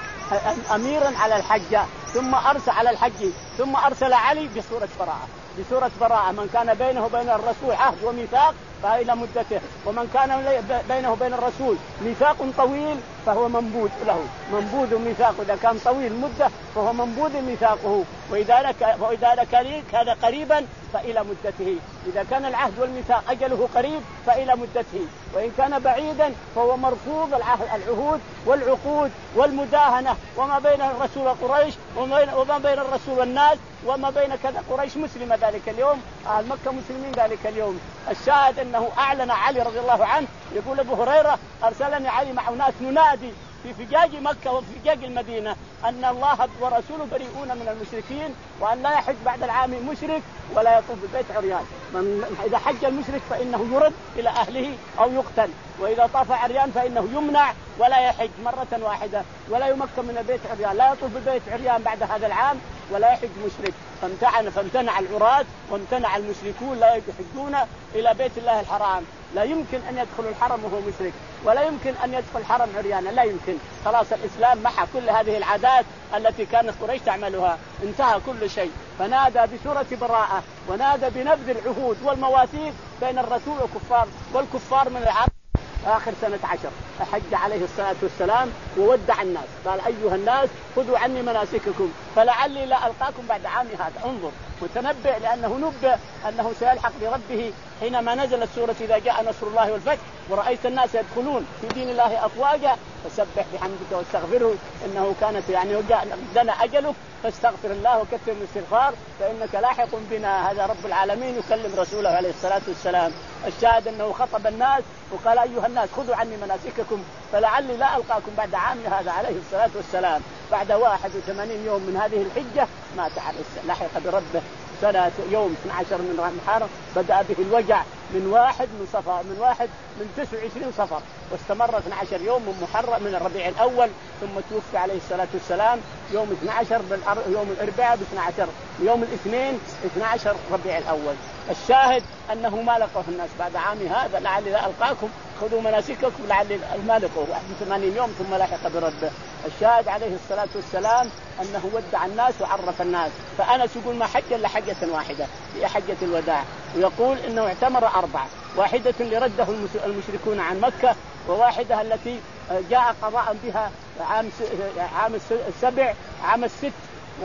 Speaker 2: أميرا على الحج، ثم أرسل على الحج ثم أرسل علي بسورة براءة بسورة براءة من كان بينه وبين الرسول عهد وميثاق فإلى مدته، ومن كان بينه وبين الرسول ميثاق طويل فهو منبوذ له منبوذ ميثاقه، إذا كان طويل مدة فهو منبوذ ميثاقه، وإذا وإذا كان قريبا فإلى مدته، إذا كان العهد والميثاق أجله قريب فإلى مدته، وإن كان بعيدا فهو مرفوض العهود والعقود والمداهنة وما بين الرسول وقريش وما بين الرسول والناس وما بين كذا. قريش مسلمة ذلك اليوم، أهل مكة مسلمين ذلك اليوم. الشاهد أنه أعلن علي رضي الله عنه، يقول أبو هريرة أرسلني علي مع ناس ننادي في فجاج مكة وفي فجاج المدينة أن الله ورسوله بريئون من المشركين، وأن لا يحج بعد العام مشرك ولا يطوف بالبيت عريان. من إذا حج المشرك فإنه يرد إلى أهله أو يقتل، وإذا طاف عريان فإنه يمنع ولا يحج مرة واحدة ولا يمكن من البيت عريان، لا يطوف بالبيت عريان بعد هذا العام ولا يحج مشرك. فامتنع فامتنع العراة وامتنع المشركون لا يحجون إلى بيت الله الحرام، لا يمكن أن يدخل الحرم وهو مشرك، ولا يمكن أن يدخل الحرم عريانا، لا يمكن. خلاص الإسلام محى كل هذه العادات التي كانت قريش تعملها، انتهى كل شيء. فنادى بسورة براءة ونادى بنبذ العهود والمواثيق بين الرسول والكفار والكفار من العرب. آخر سنة عشر حج عليه الصلاة والسلام وودع الناس، قال أيها الناس خذوا عني مناسككم فلعلي لا ألقاكم بعد عامي هذا. انظر متنبئ، لأنه نبئ أنه سيلحق بربه حينما نزلت سورة إذا جاء نصر الله والفتح ورأيت الناس يدخلون في دين الله أفواجا فسبح بحمدك واستغفره إنه كانت يعني وجاء لنا أجله فاستغفر الله وكثر من الاستغفار فإنك لاحق بنا. هذا رب العالمين يكلم رسوله عليه الصلاة والسلام. الشاهد أنه خطب الناس وقال أيها الناس خذوا عني مناسككم فلعلي لا ألقاكم بعد عام هذا عليه الصلاة والسلام. بعد واحد وثمانين يوم من هذه الحجة مات عليه السلام، لحق بربه سنة يوم اثني عشر من محرم، بدأ به الوجع من واحد من صفر من واحد من تسعة وعشرين صفر واستمر اثني عشر يوم من محرم من الربيع الأول، ثم توفي عليه الصلاة والسلام يوم اثني عشر يوم الأربعاء باثني عشر يوم الاثنين اثني عشر ربيع الأول. الشاهد أنه ما لقوا الناس بعد عام هذا لعلي لا ألقاكم خذوا مناسككم لعلي ما لقوا واحد وثمانين يوم ثم لحق بربه. الشاهد عليه الصلاة والسلام أنه ودع الناس وعرف الناس. فأنس يقول ما حج إلا حجة واحدة هي حجة الوداع، ويقول إنه اعتمر أربعة، واحدة لرده المشركون عن مكة، وواحدة التي جاء قضاء بها عام عام السبع عام الست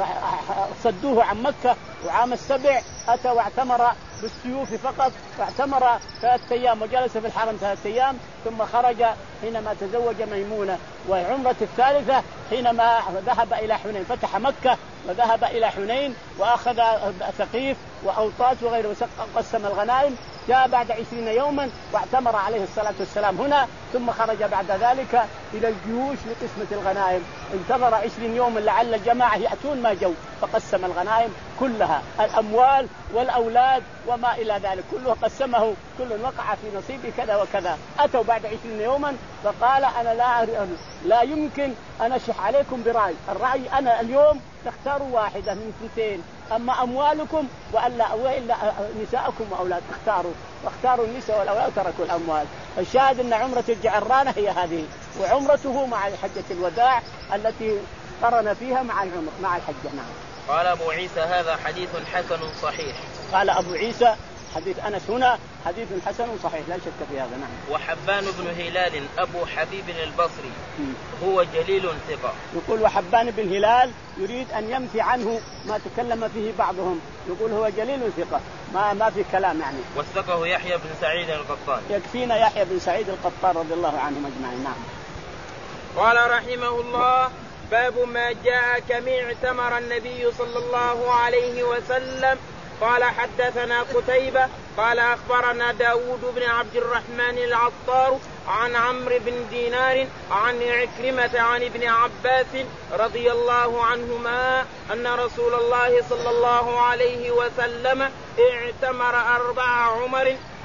Speaker 2: صدوه عن مكة، وعام السبع أتى واعتمر بالسيوف فقط، واعتمر ثلاثة أيام وجلس في الحرم ثلاثة أيام ثم خرج حينما تزوج ميمونة. وعمرة الثالثة حينما ذهب إلى حنين، فتح مكة وذهب إلى حنين وأخذ ثقيف وأوطاس وغيره وقسم الغنائم. جاء بعد عشرين يوما واعتمر عليه الصلاة والسلام هنا، ثم خرج بعد ذلك إلى الجيوش لقسمة الغنائم. انتظر عشرين يوما لعل الجماعة يأتون ما جو، فقسم الغنائم كلها، الأموال والأولاد وما إلى ذلك كله قسمه، كل وقع في نصيب كذا وكذا. أتوا بعد عشرين يوما فقال أنا لا لا يمكن أن أشح عليكم برأي، الرأي أنا اليوم تختاروا واحدة من اثنتين، أما أموالكم وألا وإلا نساءكم وأولاد اختاروا، واختاروا النساء والأولاد وتركوا الأموال. الشاهد أن عمرة الجعرانة هي هذه، وعمرته مع حجة الوداع التي قرن فيها مع العمر مع الحجة. نعم.
Speaker 3: قال أبو عيسى هذا حديث حسن صحيح.
Speaker 2: قال أبو عيسى حديث أنس هنا حديث حسن صحيح لا شك في هذا. نعم.
Speaker 3: وحبان بن هلال أبو حبيب البصري هو جليل ثقة.
Speaker 2: يقول وحبان بن هلال يريد أن ينفي عنه ما تكلم فيه بعضهم، يقول هو جليل ثقة ما ما في كلام يعني.
Speaker 3: وثقه يحيى بن سعيد القطان.
Speaker 2: يكفينا يحيى بن سعيد القطان رضي الله عنهم أجمعين. نعم.
Speaker 1: قال رحمه الله باب ما جاء كم اعتمر النبي صلى الله عليه وسلم. قال حدثنا قتيبة قال أخبرنا داود بن عبد الرحمن العطار عن عمرو بن دينار عن عكرمة عن ابن عباس رضي الله عنهما أن رسول الله صلى الله عليه وسلم اعتمر أربع عمر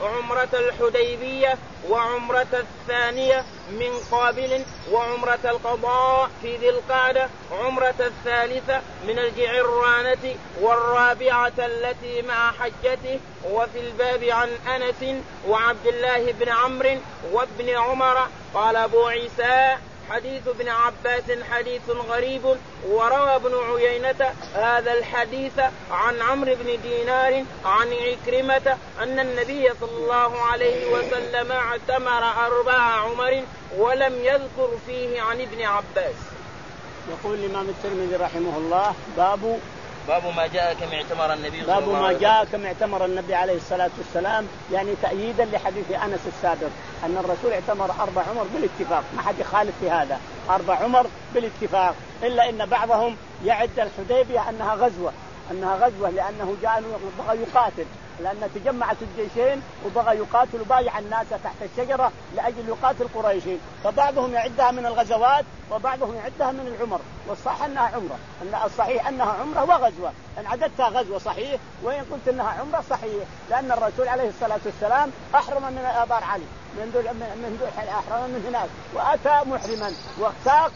Speaker 1: عمرة الحديبية وعمرة الثانية من قابل وعمرة القضاء في ذي القعدة عمرة الثالثة من الجعرانة والرابعة التي مع حجته. وفي الباب عن أنس وعبد الله بن عمرو وابن عمر قال أبو عيسى حديث ابن عباس حديث غريب. وروى ابن عيينة هذا الحديث عن عمرو بن دينار عن عكرمة أن النبي صلى الله عليه وسلم اعتمر أربع عمر ولم يذكر فيه عن ابن عباس.
Speaker 2: يقول الإمام الترمذي رحمه الله باب
Speaker 3: باب ما جاء كما اعتمر النبي صلى الله عليه وسلم.
Speaker 2: باب ما جاء كما اعتمر النبي عليه الصلاة والسلام، يعني تأييدا لحديث أنس السابق أن الرسول اعتمر أربع عمر بالاتفاق، ما حد يخالف في هذا، أربع عمر بالاتفاق، إلا إن بعضهم يعد الحديبية أنها غزوة أنها غزوة لأنه جاء بغى يقاتل، لأن تجمعت الجيشين وبغى يقاتل وبايع الناس تحت الشجرة لأجل يقاتل قريشين، فبعضهم يعدها من الغزوات وبعضهم يعدها من العمر، والصح أنها عمرة، أن الصحيح أنها عمرة وغزوة، إن عددتها غزوة صحيح وإن قلت أنها عمرة صحيح، لأن الرسول عليه الصلاة والسلام أحرم من آبار علي من دول من دول أحرم من هناك وأتى محرما وساق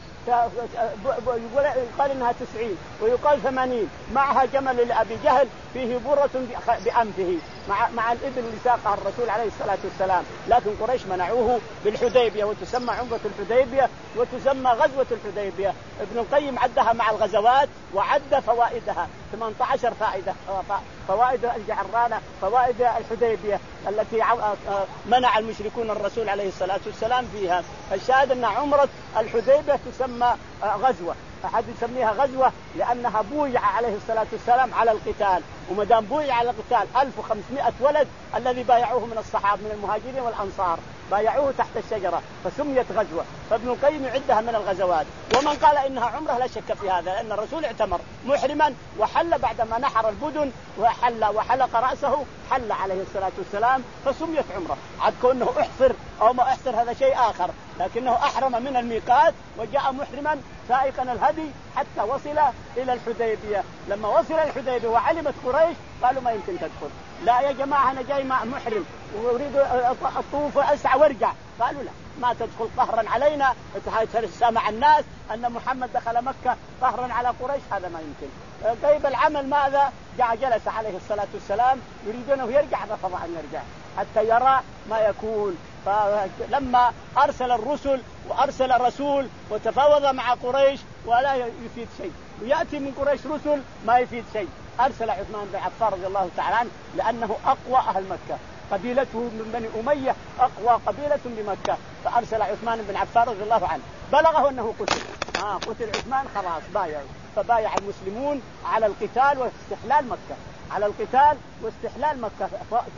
Speaker 2: يقال إنها تسعين ويقال ثمانين، معها جمل لأبي جهل فيه برة بأنفه مع مع الإبل اللي ساقها الرسول عليه الصلاة والسلام، لكن قريش منعوه بالحديبية وتسمى عمرة الحديبية وتسمى غزوة الحديبية. ابن القيم عدها مع الغزوات وعد فوائدها ثمانية عشر فائدة، فوائد الجعرانة فوائد الحديبية التي منع المشركون الرسول عليه الصلاة والسلام فيها. الشاهد أن عمرة الحديبية تسمى غزوة، أحد يسميها غزوة لأنها بويع عليه الصلاة والسلام على القتال، ومدام بويع على القتال ألف وخمسمائة ولد الذي بايعوه من الصحابة من المهاجرين والأنصار بايعوه تحت الشجرة فسميت غزوة، فابن القيم يعدها من الغزوات. ومن قال إنها عمره لا شك في هذا، لأن الرسول اعتمر محرما وحل بعدما نحر البدن وحل وحلق رأسه حل عليه الصلاة والسلام فسميت عمره، عاد كونه احصر أو ما احصر هذا شيء آخر، لكنه أحرم من الميقات وجاء محرما سائقا الهدي حتى وصل إلى الحديبية. لما وصل الحديبية وعلمت قريش قالوا ما يمكن تدخل، لا يا جماعة أنا جاي مع محرم وأريد أطوف وأسعى وارجع، قالوا لا ما تدخل قهرا علينا سمع الناس أن محمد دخل مكة قهرا على قريش، هذا ما يمكن. طيب العمل ماذا؟ جاء جلس عليه الصلاة والسلام يريدونه يرجع رفض أن يرجع حتى يرى ما يكون. فلما أرسل الرسل وأرسل رسول وتفاوض مع قريش ولا يفيد شيء، ويأتي من قريش رسل ما يفيد شيء، أرسل عثمان بن عفان رضي الله تعالى عنه لأنه أقوى أهل مكة، قبيلته من بني أمية أقوى قبيلة بمكة، فأرسل عثمان بن عفان رضي الله عنه، بلغه أنه قتل آه قتل عثمان خلاص بايع، فبايع المسلمون على القتال واستحلال مكة، على القتال واستحلال مكة،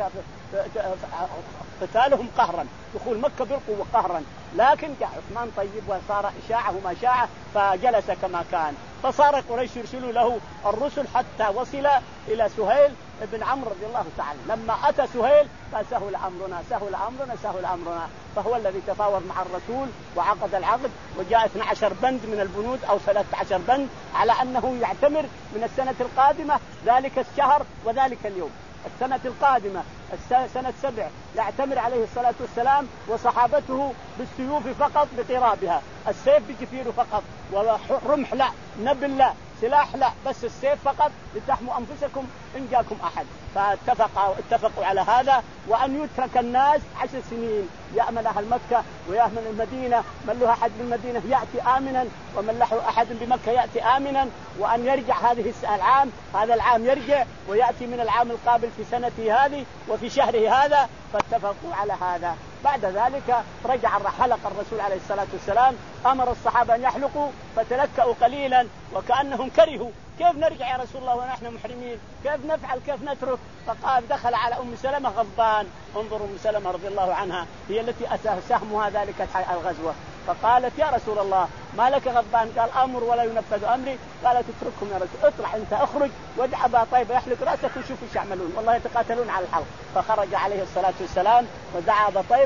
Speaker 2: قتالهم قهرا دخول مكة بالقوة قهرا، لكن جاء عثمان طيب وصار إشاعه ما شاء فجلس كما كان، فصار قريش يرسلوا له الرسل حتى وصل إلى سهيل ابن عمرو رضي الله تعالى. لما أتى سهيل قال سهل أمرنا سهل أمرنا سهل أمرنا، فهو الذي تفاوض مع الرسول وعقد العقد، وجاء اثني عشر بند من البنود أو ثلاثة عشر بند على أنه يعتمر من السنة القادمة ذلك الشهر وذلك اليوم. السنة القادمة سنة سبع يعتمر عليه الصلاة والسلام وصحابته بالسيوف فقط بقرابها، السيف بجفيره فقط، ورمح لا، نبل لا، سلاح لا، بس السيف فقط لتحموا أنفسكم إن جاكم أحد. فاتفقوا اتفقوا على هذا، وأن يترك الناس عشر سنين يأمن أهل مكة ويأمن المدينة، من له أحد بالمدينة يأتي آمنا ومن له أحد بمكة يأتي آمنا، وأن يرجع هذه العام هذا العام يرجع ويأتي من العام القابل في سنته هذه وفي شهره هذا، فاتفقوا على هذا. بعد ذلك رجع حلق الرسول عليه الصلاة والسلام، أمر الصحابة أن يحلقوا فتلكأوا قليلا وكأنهم كرهوا، كيف نرجع يا رسول الله ونحن محرمين، كيف نفعل كيف نترك؟ فقال دخل على أم سلمة غضبان، انظروا أم سلمة رضي الله عنها هي التي أتاه سهمها ذلك الغزوة، فقالت يا رسول الله ما لك غضبان؟ قال أمر ولا ينفذ أمري. قالت اتركهم يا رسول، اطلع أنت اخرج وادع أبا طيبة يحلق رأسك وشوف ايش يعملون والله يتقاتلون على الحلق. فخرج عليه الصلاة والسلام ودعا أبا طيبة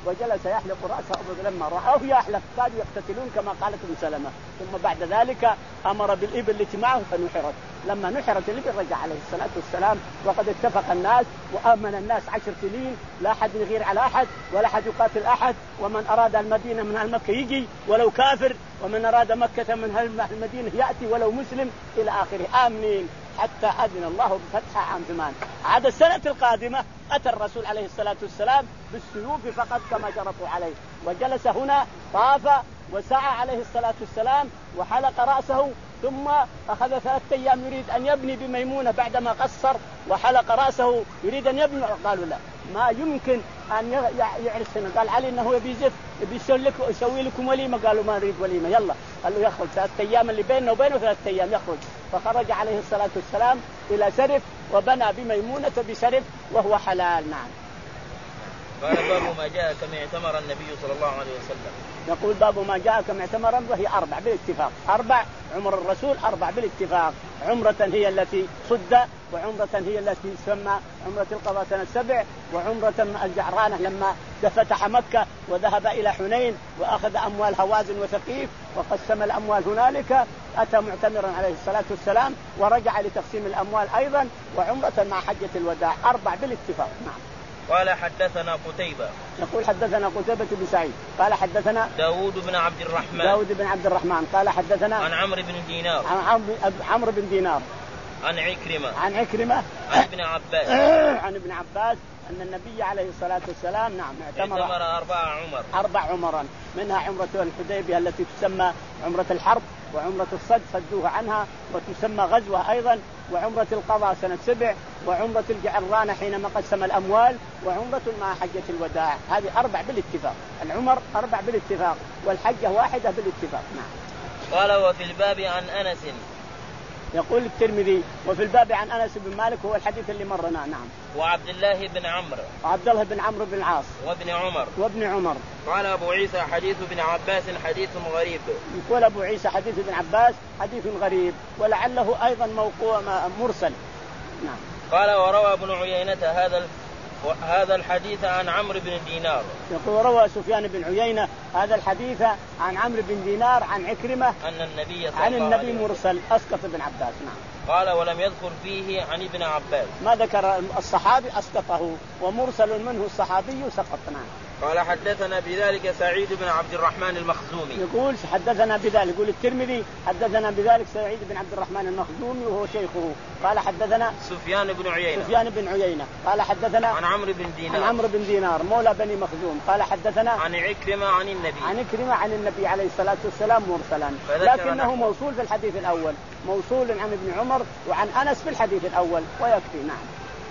Speaker 2: وجلس يحلق رأسه لما رأوه يحلق كادوا يقتتلون كما قالت ام سلمة. ثم بعد ذلك أمر بالإبل التي معه فنحرت. لما نحرت الإبل رجع عليه الصلاة والسلام وقد اتفق الناس وآمن الناس عشر سنين لا أحد يغير على أحد ولا أحد يقاتل أحد، ومن أراد المدينة من المكة يجي ولو كافر، ومن أراد مكة من المدينة يأتي ولو مسلم إلى آخره آمنين حتى أذن الله بفتح عام ثمان. عاد السنة القادمة أتى الرسول عليه الصلاة والسلام بالسيوف فقط كما شرطوا عليه، وجلس هنا طاف وسعى عليه الصلاة والسلام وحلق رأسه، ثم أخذ ثلاثة أيام يريد أن يبني بميمونة بعدما قصر وحلق رأسه يريد أن يبني. قالوا لا ما يمكن أن يعرس هنا. قال علي إنه يبي زف يبي يسوي لكم وليمة. قالوا ما نريد وليمة يلا. قال له يخرج ثلاثة أيام اللي بيننا وبينه ثلاثة أيام يخرج. فخرج عليه الصلاة والسلام إلى سرف وبنى بميمونة بسرف وهو حلال. نعم.
Speaker 3: قال باب ما جاء كما اعتمر النبي صلى الله عليه وسلم.
Speaker 2: يقول باب ما جاء كما اعتمر وهي أربع بالاتفاق. أربع عمر الرسول أربع بالاتفاق. عمرة هي التي صد، وعمرة هي التي تسمى عمرة القضاء سنة سبع، وعمرة الجعرانة لما فتح مكة وذهب إلى حنين وأخذ أموال هوازن وثقيف وقسم الأموال هنالك. أتى معتمرا عليه الصلاة والسلام ورجع لتقسيم الأموال أيضا، وعمرة مع حجة الوداع. أربع بالاتفاق. نعم.
Speaker 3: قال حدثنا قتيبة.
Speaker 2: يقول حدثنا قتيبة بن سعيد قال حدثنا
Speaker 3: داود بن عبد الرحمن
Speaker 2: داود بن عبد الرحمن قال حدثنا
Speaker 3: عن عمرو بن دينار
Speaker 2: عن عمرو بن دينار
Speaker 3: عن عكرمة
Speaker 2: عن عكرمة
Speaker 3: عن ابن عباس
Speaker 2: عن ابن عباس أن النبي عليه الصلاة والسلام نعم
Speaker 3: اعتمر أربع عمر
Speaker 2: أربع عمرا، منها عمرة الحديبية التي تسمى عمرة الحرب، وعمرة الصد صدوه عنها وتسمى غزوة أيضا، وعمرة القضاء سنة سبع، وعمرة الجعرانة حينما قسم الأموال، وعمرة مع حجة الوداع. هذه أربع بالاتفاق. العمر أربع بالاتفاق والحجة واحدة بالاتفاق. نعم.
Speaker 3: قال وفي الباب عن أنس.
Speaker 2: يقول الترمذي وفي الباب عن أنس بن مالك هو الحديث اللي مرنا. نعم.
Speaker 3: وعبد الله بن عمرو
Speaker 2: وعبد الله بن عمرو بن العاص
Speaker 3: وابن عمر
Speaker 2: وابن عمر.
Speaker 3: قال أبو عيسى حديث ابن عباس حديث غريب.
Speaker 2: يقول أبو عيسى حديث ابن عباس حديث غريب ولعله أيضا موقوع مرسل. نعم.
Speaker 3: قال وروى ابن عيينة هذا هذا الحديث عن عمرو بن دينار.
Speaker 2: يقول روى سفيان بن عيينة هذا الحديث عن عمرو بن دينار عن عكرمة
Speaker 3: أن النبي
Speaker 2: عن النبي مرسل أسقط ابن عباس. نعم.
Speaker 3: قال ولم يذكر فيه عن ابن عباس.
Speaker 2: ما ذكر الصحابي أسقطه، ومرسل منه الصحابي سقط. نعم.
Speaker 3: قال حدثنا بذلك سعيد بن عبد الرحمن المخزومي.
Speaker 2: يقول حدثنا بذلك يقول الترمذي حدثنا بذلك سعيد بن عبد الرحمن المخزومي وهو شيخه. قال حدثنا
Speaker 3: سفيان بن عيينة
Speaker 2: سفيان بن عيينة قال حدثنا
Speaker 3: عن عمرو بن دينار
Speaker 2: عن عمرو بن دينار مولى بني مخزوم قال حدثنا
Speaker 3: عن عكرمة عن النبي
Speaker 2: عن عكرمة عن النبي عليه الصلاة والسلام مرسلا، لكنه موصول في الحديث الأول، موصول عن ابن عمر وعن أنس في الحديث الأول ويكفي. نعم.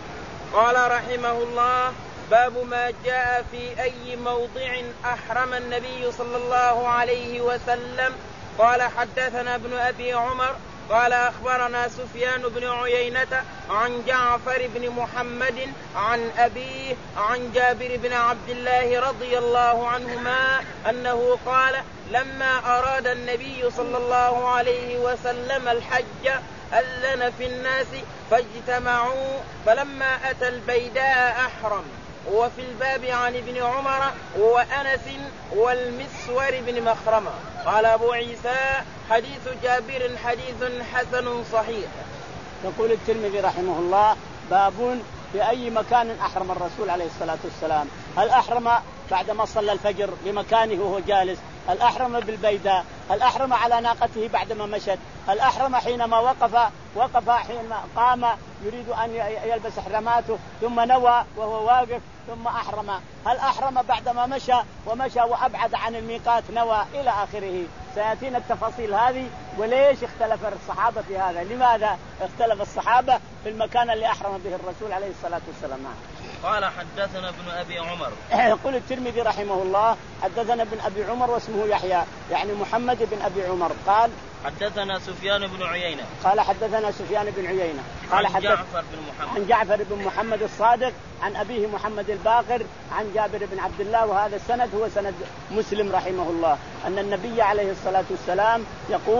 Speaker 1: قال رحمه الله باب ما جاء في أي موضع أحرم النبي صلى الله عليه وسلم. قال حدثنا ابن أبي عمر قال أخبرنا سفيان بن عيينة عن جعفر بن محمد عن أبيه عن جابر بن عبد الله رضي الله عنهما أنه قال لما أراد النبي صلى الله عليه وسلم الحج أذن في الناس فاجتمعوا فلما أتى البيداء أحرم. وفي الباب عن ابن عمر وأنس والمسور بن مخرمة. قال أبو عيسى حديث جابر حديث حسن صحيح.
Speaker 2: يقول الترمذي رحمه الله باب في أي مكان أحرم الرسول عليه الصلاة والسلام. هل أحرم بعدما صلى الفجر بمكانه وهو جالس؟ هل أحرم بالبيداء؟ هل أحرم على ناقته بعدما مشت؟ هل أحرم حينما وقف وقف حينما قام يريد أن يلبس إحراماته ثم نوى وهو واقف ثم أحرم؟ هل أحرم بعدما مشى ومشى وأبعد عن الميقات نوى إلى آخره؟ سيأتينا التفاصيل هذه وليش اختلف الصحابة في هذا، لماذا اختلف الصحابة في المكان اللي أحرم به الرسول عليه الصلاة والسلام.
Speaker 3: قال حدثنا ابن أبي عمر.
Speaker 2: يقول الترمذي رحمه الله حدثنا ابن أبي عمر واسمه يحيى يعني محمد بن أبي عمر قال
Speaker 3: حدثنا سفيان بن عيينة
Speaker 2: قال حدثنا سفيان بن عيينة قال
Speaker 3: عن جعفر بن محمد
Speaker 2: عن جعفر بن محمد الصادق عن أبيه محمد الباقر عن جابر بن عبد الله. وهذا السند هو سند مسلم رحمه الله أن النبي عليه الصلاة والسلام يقول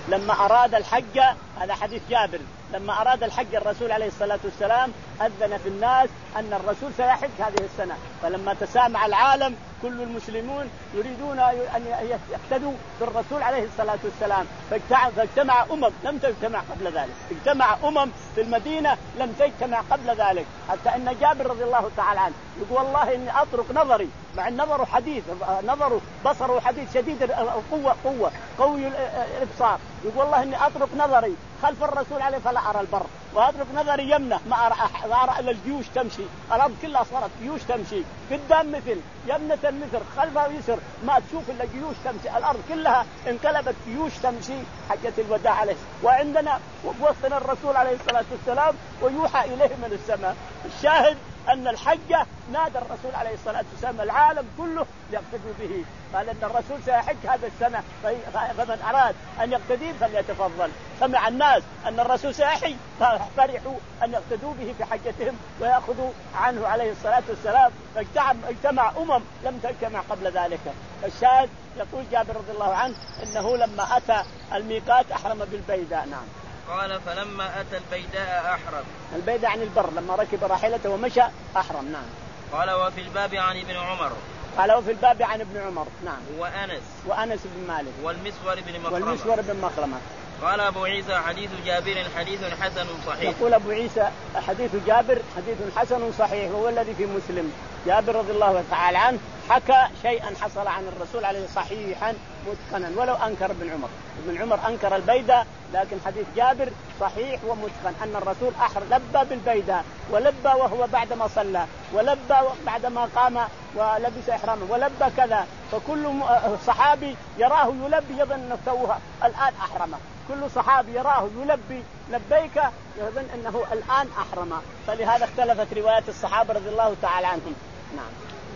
Speaker 2: لما أراد الحج، هذا حديث جابر، لما أراد الحج الرسول عليه الصلاة والسلام أذن في الناس أن الرسول سيحج هذه السنة. فلما تسامع العالم كل المسلمون يريدون أن يقتدوا بالرسول عليه الصلاة والسلام، فاجتمع أمم لم تجتمع قبل ذلك، اجتمع أمم في المدينة لم تجتمع قبل ذلك، حتى أن جابر رضي الله تعالى عنه يقول والله إني أطرق نظري، مع النظر حديث، نظره بصره حديث شديد القوة، قوة قوي الإبصار، يقول والله إني أطرق نظري خلف الرسول عليه فلا أرى البر، وأطرق نظري يمنه ما أرى, ما أرى إلا الجيوش تمشي، الأرض كلها صارت جيوش تمشي، قدام مثل يمنة مثل خلفها ويسر ما تشوف إلا جيوش تمشي، الأرض كلها انقلبت جيوش تمشي حجة الوداع عليه. وعندنا وسطنا الرسول عليه الصلاة والسلام ويوحى إليه من السماء. الشاهد أن الحجة نادى الرسول عليه الصلاة والسلام العالم كله يقتدوا به، قال أن الرسول سيحج هذا السنة، فمن أراد أن يقتدي فليتفضل. سمع الناس أن الرسول سيحج فرحوا أن يقتدوا به في حجتهم ويأخذوا عنه عليه الصلاة والسلام، فاجتمع أمم لم تجتمع قبل ذلك. الشاهد يقول جابر رضي الله عنه إنه لما أتى الميقات أحرم بالبيداء. نعم.
Speaker 3: قال فلما أتى البيداء أحرم.
Speaker 2: البيداء عن البر، لما ركب راحلته ومشى أحرم. نعم.
Speaker 3: قال وفي الباب عن ابن عمر.
Speaker 2: قال وفي الباب عن ابن عمر. نعم.
Speaker 3: وأنس.
Speaker 2: وأنس بن مالك.
Speaker 3: والمسور بن مخرمة.
Speaker 2: والمسور بن مخرمة.
Speaker 3: قال أبو عيسى حديث جابر حديث حسن صحيح.
Speaker 2: يقول أبو عيسى حديث جابر حديث حسن صحيح، وهو الذي في مسلم. جابر رضي الله تعالى عنه حكى شيئا حصل عن الرسول عليه صحيحا متقنا ولو أنكر ابن عمر. ابن عمر أنكر البيداء، لكن حديث جابر صحيح ومتقن أن الرسول أحر لبى بالبيداء، ولبى وهو بعدما صلى، ولبى بعدما قام ولبس إحرامه، ولبى كذا. فكل صحابي يراه يلبي يظن أنه توها الآن أحرمه، كل صحابي يراه يلبي لبيك يظن أنه الآن أحرم. فلهذا اختلفت روايات الصحابة رضي الله تعالى عنهم. نعم.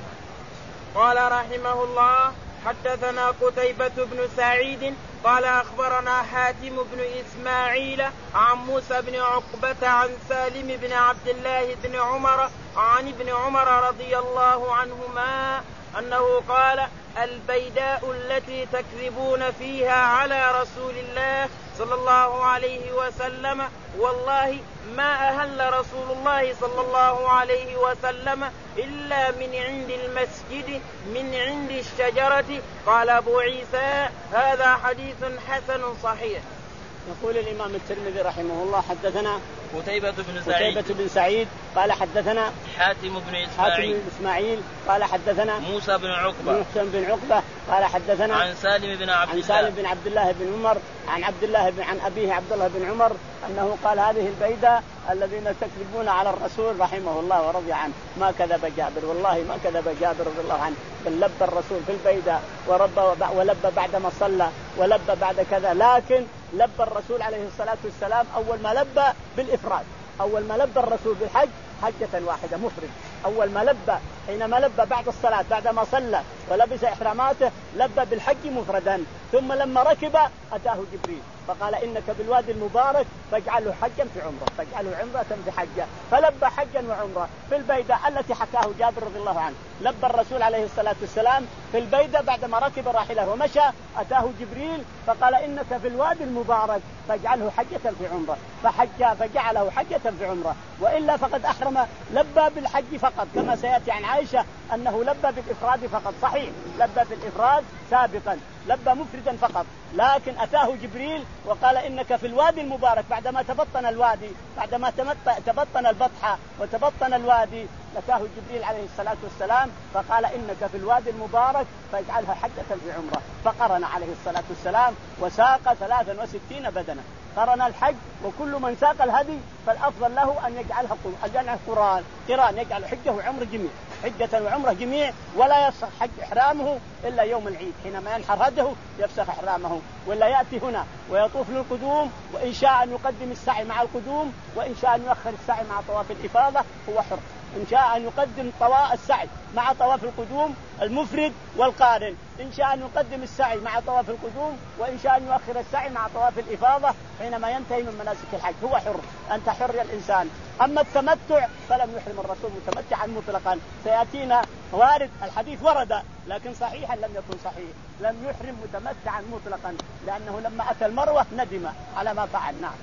Speaker 1: قال رحمه الله حدثنا قتيبة بن سعيد قال أخبرنا حاتم بن إسماعيل عن موسى بن عقبة عن سالم بن عبد الله بن عمر عن ابن عمر رضي الله عنهما أنه قال البيداء التي تكذبون فيها على رسول الله صلى الله عليه وسلم والله ما أهل رسول الله صلى الله عليه وسلم إلا من عند المسجد من عند الشجرة. قال أبو عيسى هذا حديث حسن صحيح.
Speaker 2: يقول الإمام الترمذي رحمه الله حدثنا
Speaker 3: قتيبة بن سعيد
Speaker 2: قتيبة بن سعيد قال حدثنا
Speaker 3: حاتم بن إسماعيل
Speaker 2: حاتم بن إسماعيل قال حدثنا
Speaker 3: موسى بن عقبة
Speaker 2: موسى بن عقبة قال حدثنا
Speaker 3: عن سالم بن عبد
Speaker 2: عن سالم بن عبد الله بن عمر عن عبد الله بن عن أبيه عبد الله بن عمر أنه قال هذه البيداء الذين تكذبون على الرسول رحمه الله ورضي عنه ما كذب جابر، والله ما كذب جابر رضي الله عنه، بل لبى الرسول في البيداء ورب ولبى بعدما صلى ولبى بعد كذا، لكن لبى الرسول عليه الصلاة والسلام أول ما لبى بالإفراد، أول ما لبى الرسول بالحج حجة واحدة مفرد، أول ما لبى حينما لبى بعد الصلاة بعدما صلى ولبس إحراماته لبى بالحج مفردا، ثم لما ركب أتاه جبريل فقال إنك بالوادي المبارك فاجعله حجا في عمره، فاجعله عمرة في حجة، فلبى حجا وعمرة في البيداء التي حكاه جابر رضي الله عنه. لبى الرسول عليه الصلاة والسلام في البيداء بعدما ركب راحله ومشى أتاه جبريل فقال إنك في الوادي المبارك فاجعله حجة في عمره، فحج فجعله حجة في عمره، وإلا فقد أحرم لبى بالحج فقط، كما سيأتي عن عائشة أنه لبى بالإفراد فقط، صحيح لبى بالإفراد سابقا، لبى مفردا فقط، لكن أتاه جبريل وقال إنك في الوادي المبارك بعدما تبطن الوادي بعدما تبطن البطحة وتبطن الوادي أتاه جبريل عليه الصلاة والسلام فقال إنك في الوادي المبارك فاجعلها حجة في عمره، فقرن عليه الصلاة والسلام وساق ثلاثا وستين بدنة، قرن الحج، وكل من ساق الهدي فالأفضل له أن يجعلها أجعلها قران قران يجعل حجه وعمره جميع، حجة وعمره جميع، ولا يفسخ حج إحرامه إلا يوم العيد حينما ينحر هديه يفسخ إحرامه، ولا يأتي هنا ويطوف للقدوم، وإن شاء أن يقدم السعي مع القدوم، وإن شاء أن يؤخر السعي مع طواف الإفاضة هو حر، إن شاء أن يقدم طواف السعي مع طواف القدوم المفرد والقارن، إن شاء أن يقدم السعي مع طواف القدوم، وإن شاء أن يؤخر السعي مع طواف الإفاضة حينما ينتهي من مناسك الحج. هو حر، أنت حر يا الإنسان. أما التمتع فلم يحرم الرسول متمتعا مطلقا، سيأتينا وارد الحديث ورد لكن صحيحا لم يكن صحيح، لم يحرم متمتعا مطلقا لأنه لما أتى المروة ندم على ما فعل. نعم.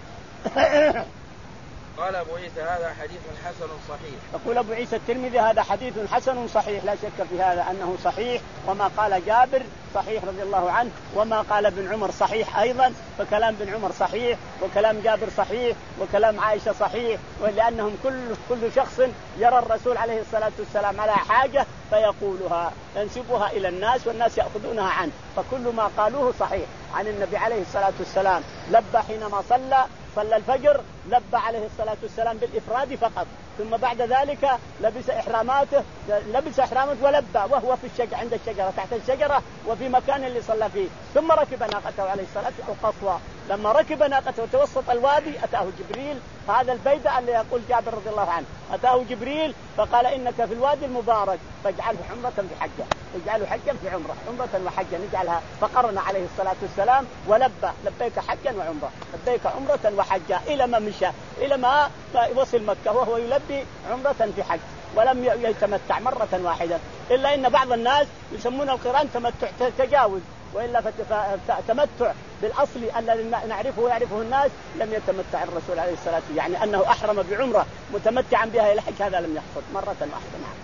Speaker 1: قال أبو عيسى هذا حديث حسن صحيح.
Speaker 2: يقول أبو عيسى الترمذي هذا حديث حسن صحيح، لا شك في هذا أنه صحيح، وما قال جابر صحيح رضي الله عنه، وما قال ابن عمر صحيح أيضا، فكلام ابن عمر صحيح، وكلام جابر صحيح، وكلام عائشة صحيح، ولأنهم كل كل شخص يرى الرسول عليه الصلاة والسلام على حاجة فيقولها ينسبها إلى الناس والناس يأخذونها عنه، فكل ما قالوه صحيح عن النبي عليه الصلاة والسلام. لبى حينما صلى صلى الفجر، لبى عليه الصلاة والسلام بالإفراد فقط، ثم بعد ذلك لبس إحراماته لبس إحرامه ولبى وهو في الشجرة عند الشجرة تحت الشجرة وفي مكان اللي صلى فيه، ثم ركب ناقته عليه الصلاة والسلام. لما ركب ناقته وتوسط الوادي أتاه جبريل، هذا البيدة اللي يقول جابر رضي الله عنه، أتاه جبريل فقال إنك في الوادي المبارك فاجعله عمرة في حجة، اجعله حجا في عمرة، عمرة وحجا نجعلها. فقرن عليه الصلاة والسلام ولبى لبيك حجا وعمرة، لبيك عمرة وحجا، إلى ما مشى إلى ما وصل مكة وهو يلبي عمرة في حج ولم يتمتع مرة واحدة، إلا إن بعض الناس يسمون القران تمتع تجاوز، وإلا فتمتع بالأصل الذي نعرفه ويعرفه الناس لم يتمتع الرسول عليه الصلاة والسلام، يعني أنه أحرم بعمرة متمتعا بها إلى الحج، هذا لم يحصل مرة واحدة. نعم.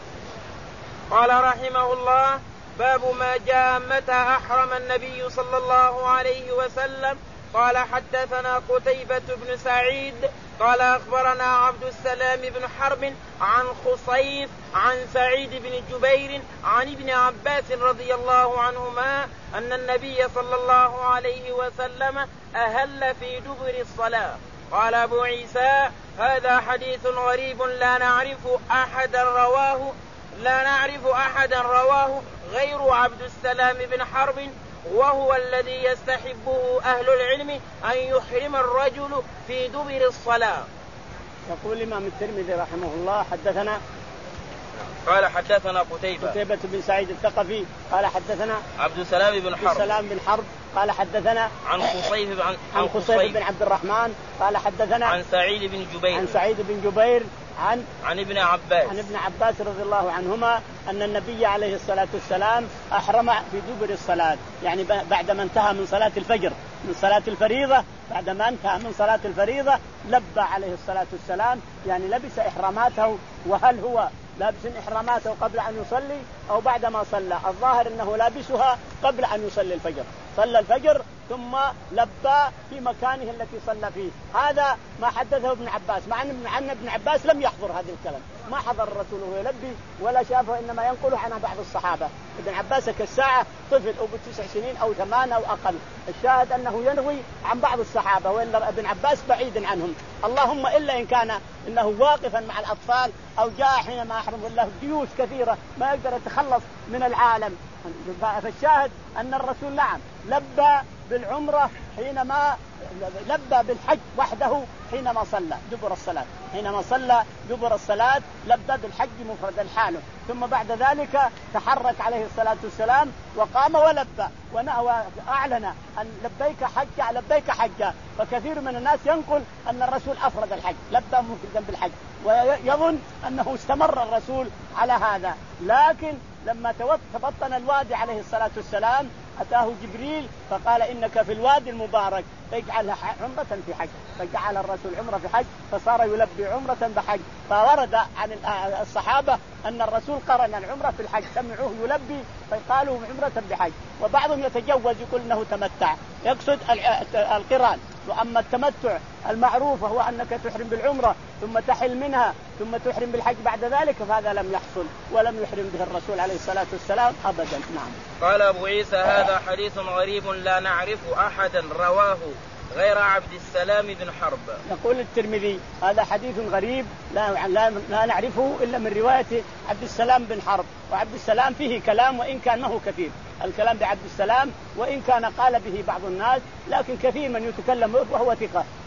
Speaker 1: قال رحمه الله: باب ما جاء متى أحرم النبي صلى الله عليه وسلم. قال حدثنا قتيبة بن سعيد قال أخبرنا عبد السلام بن حرب عن خصيف عن سعيد بن جبير عن ابن عباس رضي الله عنهما أن النبي صلى الله عليه وسلم أهل في دبر الصلاة. قال أبو عيسى هذا حديث غريب لا نعرف أحدا رواه لا نعرف أحدا رواه غير عبد السلام بن حرب، وهو الذي يستحبه أهل العلم أن يحرم الرجل في دبر الصلاة.
Speaker 2: يقول الإمام الترمذي رحمه الله حدثنا
Speaker 3: قال حدثنا قتيبة
Speaker 2: قتيبة بن سعيد الثقفي قال حدثنا
Speaker 3: عبد السلام بن حرب
Speaker 2: عبد السلام بن حرب قال حدثنا
Speaker 3: عن خصيف عن,
Speaker 2: عن خصيف بن عبد الرحمن قال حدثنا
Speaker 3: عن سعيد بن جبير
Speaker 2: عن سعيد بن جبير عن
Speaker 3: عن ابن عباس
Speaker 2: عن ابن عباس رضي الله عنهما أن النبي عليه الصلاة والسلام أحرم في دبر الصلاة، يعني بعد ما انتهى من صلاة الفجر من صلاة الفريضة، بعد ما انتهى من صلاة الفريضة لبى عليه الصلاة والسلام، يعني لبس إحراماته. وهل هو لابس إحراماته قبل أن يصلي أو بعد ما صلى؟ الظاهر أنه لابسها قبل أن يصلي الفجر، صلى الفجر ثم لبى في مكانه التي صلى فيه. هذا ما حدثه ابن عباس، مع أن ابن عباس لم يحضر هذا الكلام، ما حضر الرسول وهو يلبي ولا شافه، إنما ينقل عنه بعض الصحابة. ابن عباس كالساعة طفل أو بتسع سنين أو ثمان أو أقل، الشاهد أنه ينوي عن بعض الصحابة، وإلا ابن عباس بعيد عنهم، اللهم إلا إن كان إنه واقفا مع الأطفال أو جاء حينما أحرم وله جيوش كثيرة ما يقدر يتخلص من العالم. فالشاهد أن الرسول نعم لبى بالعمرة حينما لبى بالحج وحده حينما صلى دبر الصلاة، حينما صلى دبر الصلاة لبى بالحج مفردا حاله، ثم بعد ذلك تحرك عليه الصلاة والسلام وقام ولبى وأعلن أن لبيك حجة لبيك حجة. فكثير من الناس ينقل أن الرسول أفرد الحج، لبى مفردا بالحج، ويظن أنه استمر الرسول على هذا. لكن لما تبطن الوادي عليه الصلاة والسلام أتاه جبريل فقال إنك في الوادي المبارك فاجعل عمرة في حج، فجعل الرسول عمرة في حج فصار يلبي عمرة بحج. فورد عن الصحابة أن الرسول قرن العمرة في الحج، سمعوه يلبي فقالوا عمرة بحج. وبعضهم يتجوز يقول إنه تمتع، يقصد القران. وأما التمتع المعروف وهو أنك تحرم بالعمرة ثم تحل منها ثم تحرم بالحج بعد ذلك، فهذا لم يحصل ولم يحرم به الرسول عليه الصلاة والسلام أبدا. نعم.
Speaker 3: قال أبو عيسى هذا حديث غريب لا نعرف أحدا رواه غير عبد السلام بن حرب.
Speaker 2: يقول الترمذي هذا حديث غريب لا, لا, لا نعرفه إلا من رواية عبد السلام بن حرب، وعبد السلام فيه كلام وإن كان ما هو كثير الكلام بعبد السلام، وإن كان قال به بعض الناس، لكن كثير من يتكلم وهو ثقة.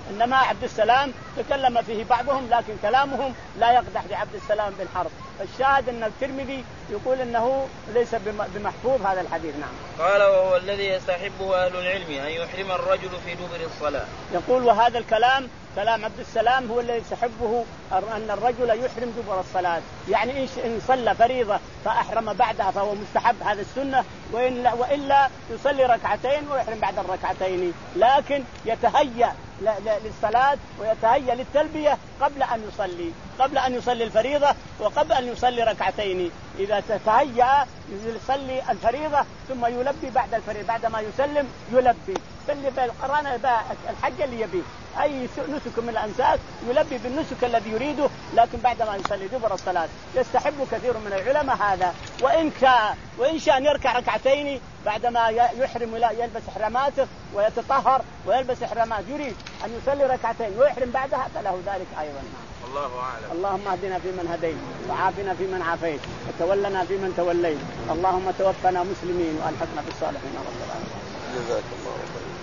Speaker 2: إنما عبد السلام تكلم فيه بعضهم لكن كلامهم لا يقدح بعبد السلام بن حرب. الشاهد أن الترمذي يقول أنه ليس بمحفوظ هذا الحديث. نعم.
Speaker 3: قال وهو الذي يستحبه أهل العلم أن يحرم الرجل في دبر الصلاة.
Speaker 2: يقول وهذا الكلام كلام عبد السلام هو الذي يستحبه أن الرجل يحرم دبر الصلاة، يعني إن صلى فريضة فأحرم بعدها فهو مستحب هذا السنة، وإلا, وإلا يصلي ركعتين ويحرم بعد الركعتين، لكن يتهيأ للصلاة ويتهيأ للتلبية قبل أن يصلي قبل أن يصلي الفريضة وقبل أن يصلي ركعتين. إذا تهيأ يصلي الفريضة ثم يلبي بعد الفريضة، بعد ما يسلم يلبي فاللي بالقرآن الحج اللي يبيه أي نسك من الأنساك يلبي بالنسك الذي يريده، لكن بعد ما يصلي دبر الصلاة. يستحب كثير من العلماء هذا، وإن شاء وإن شاء أن يركع ركعتين بعدما يحرم يلبس إحراماته ويتطهر ويلبس إحرامات، يريد أن يصلي ركعتين ويحرم بعدها فله ذلك أيضا.
Speaker 3: الله أعلم.
Speaker 2: اللهم اهدنا فيمن هديت وعافنا فيمن عافيت وتولنا فيمن توليت، اللهم توفنا مسلمين وألحقنا بالصالحين رب العالمين.
Speaker 4: جزاك الله خيرا.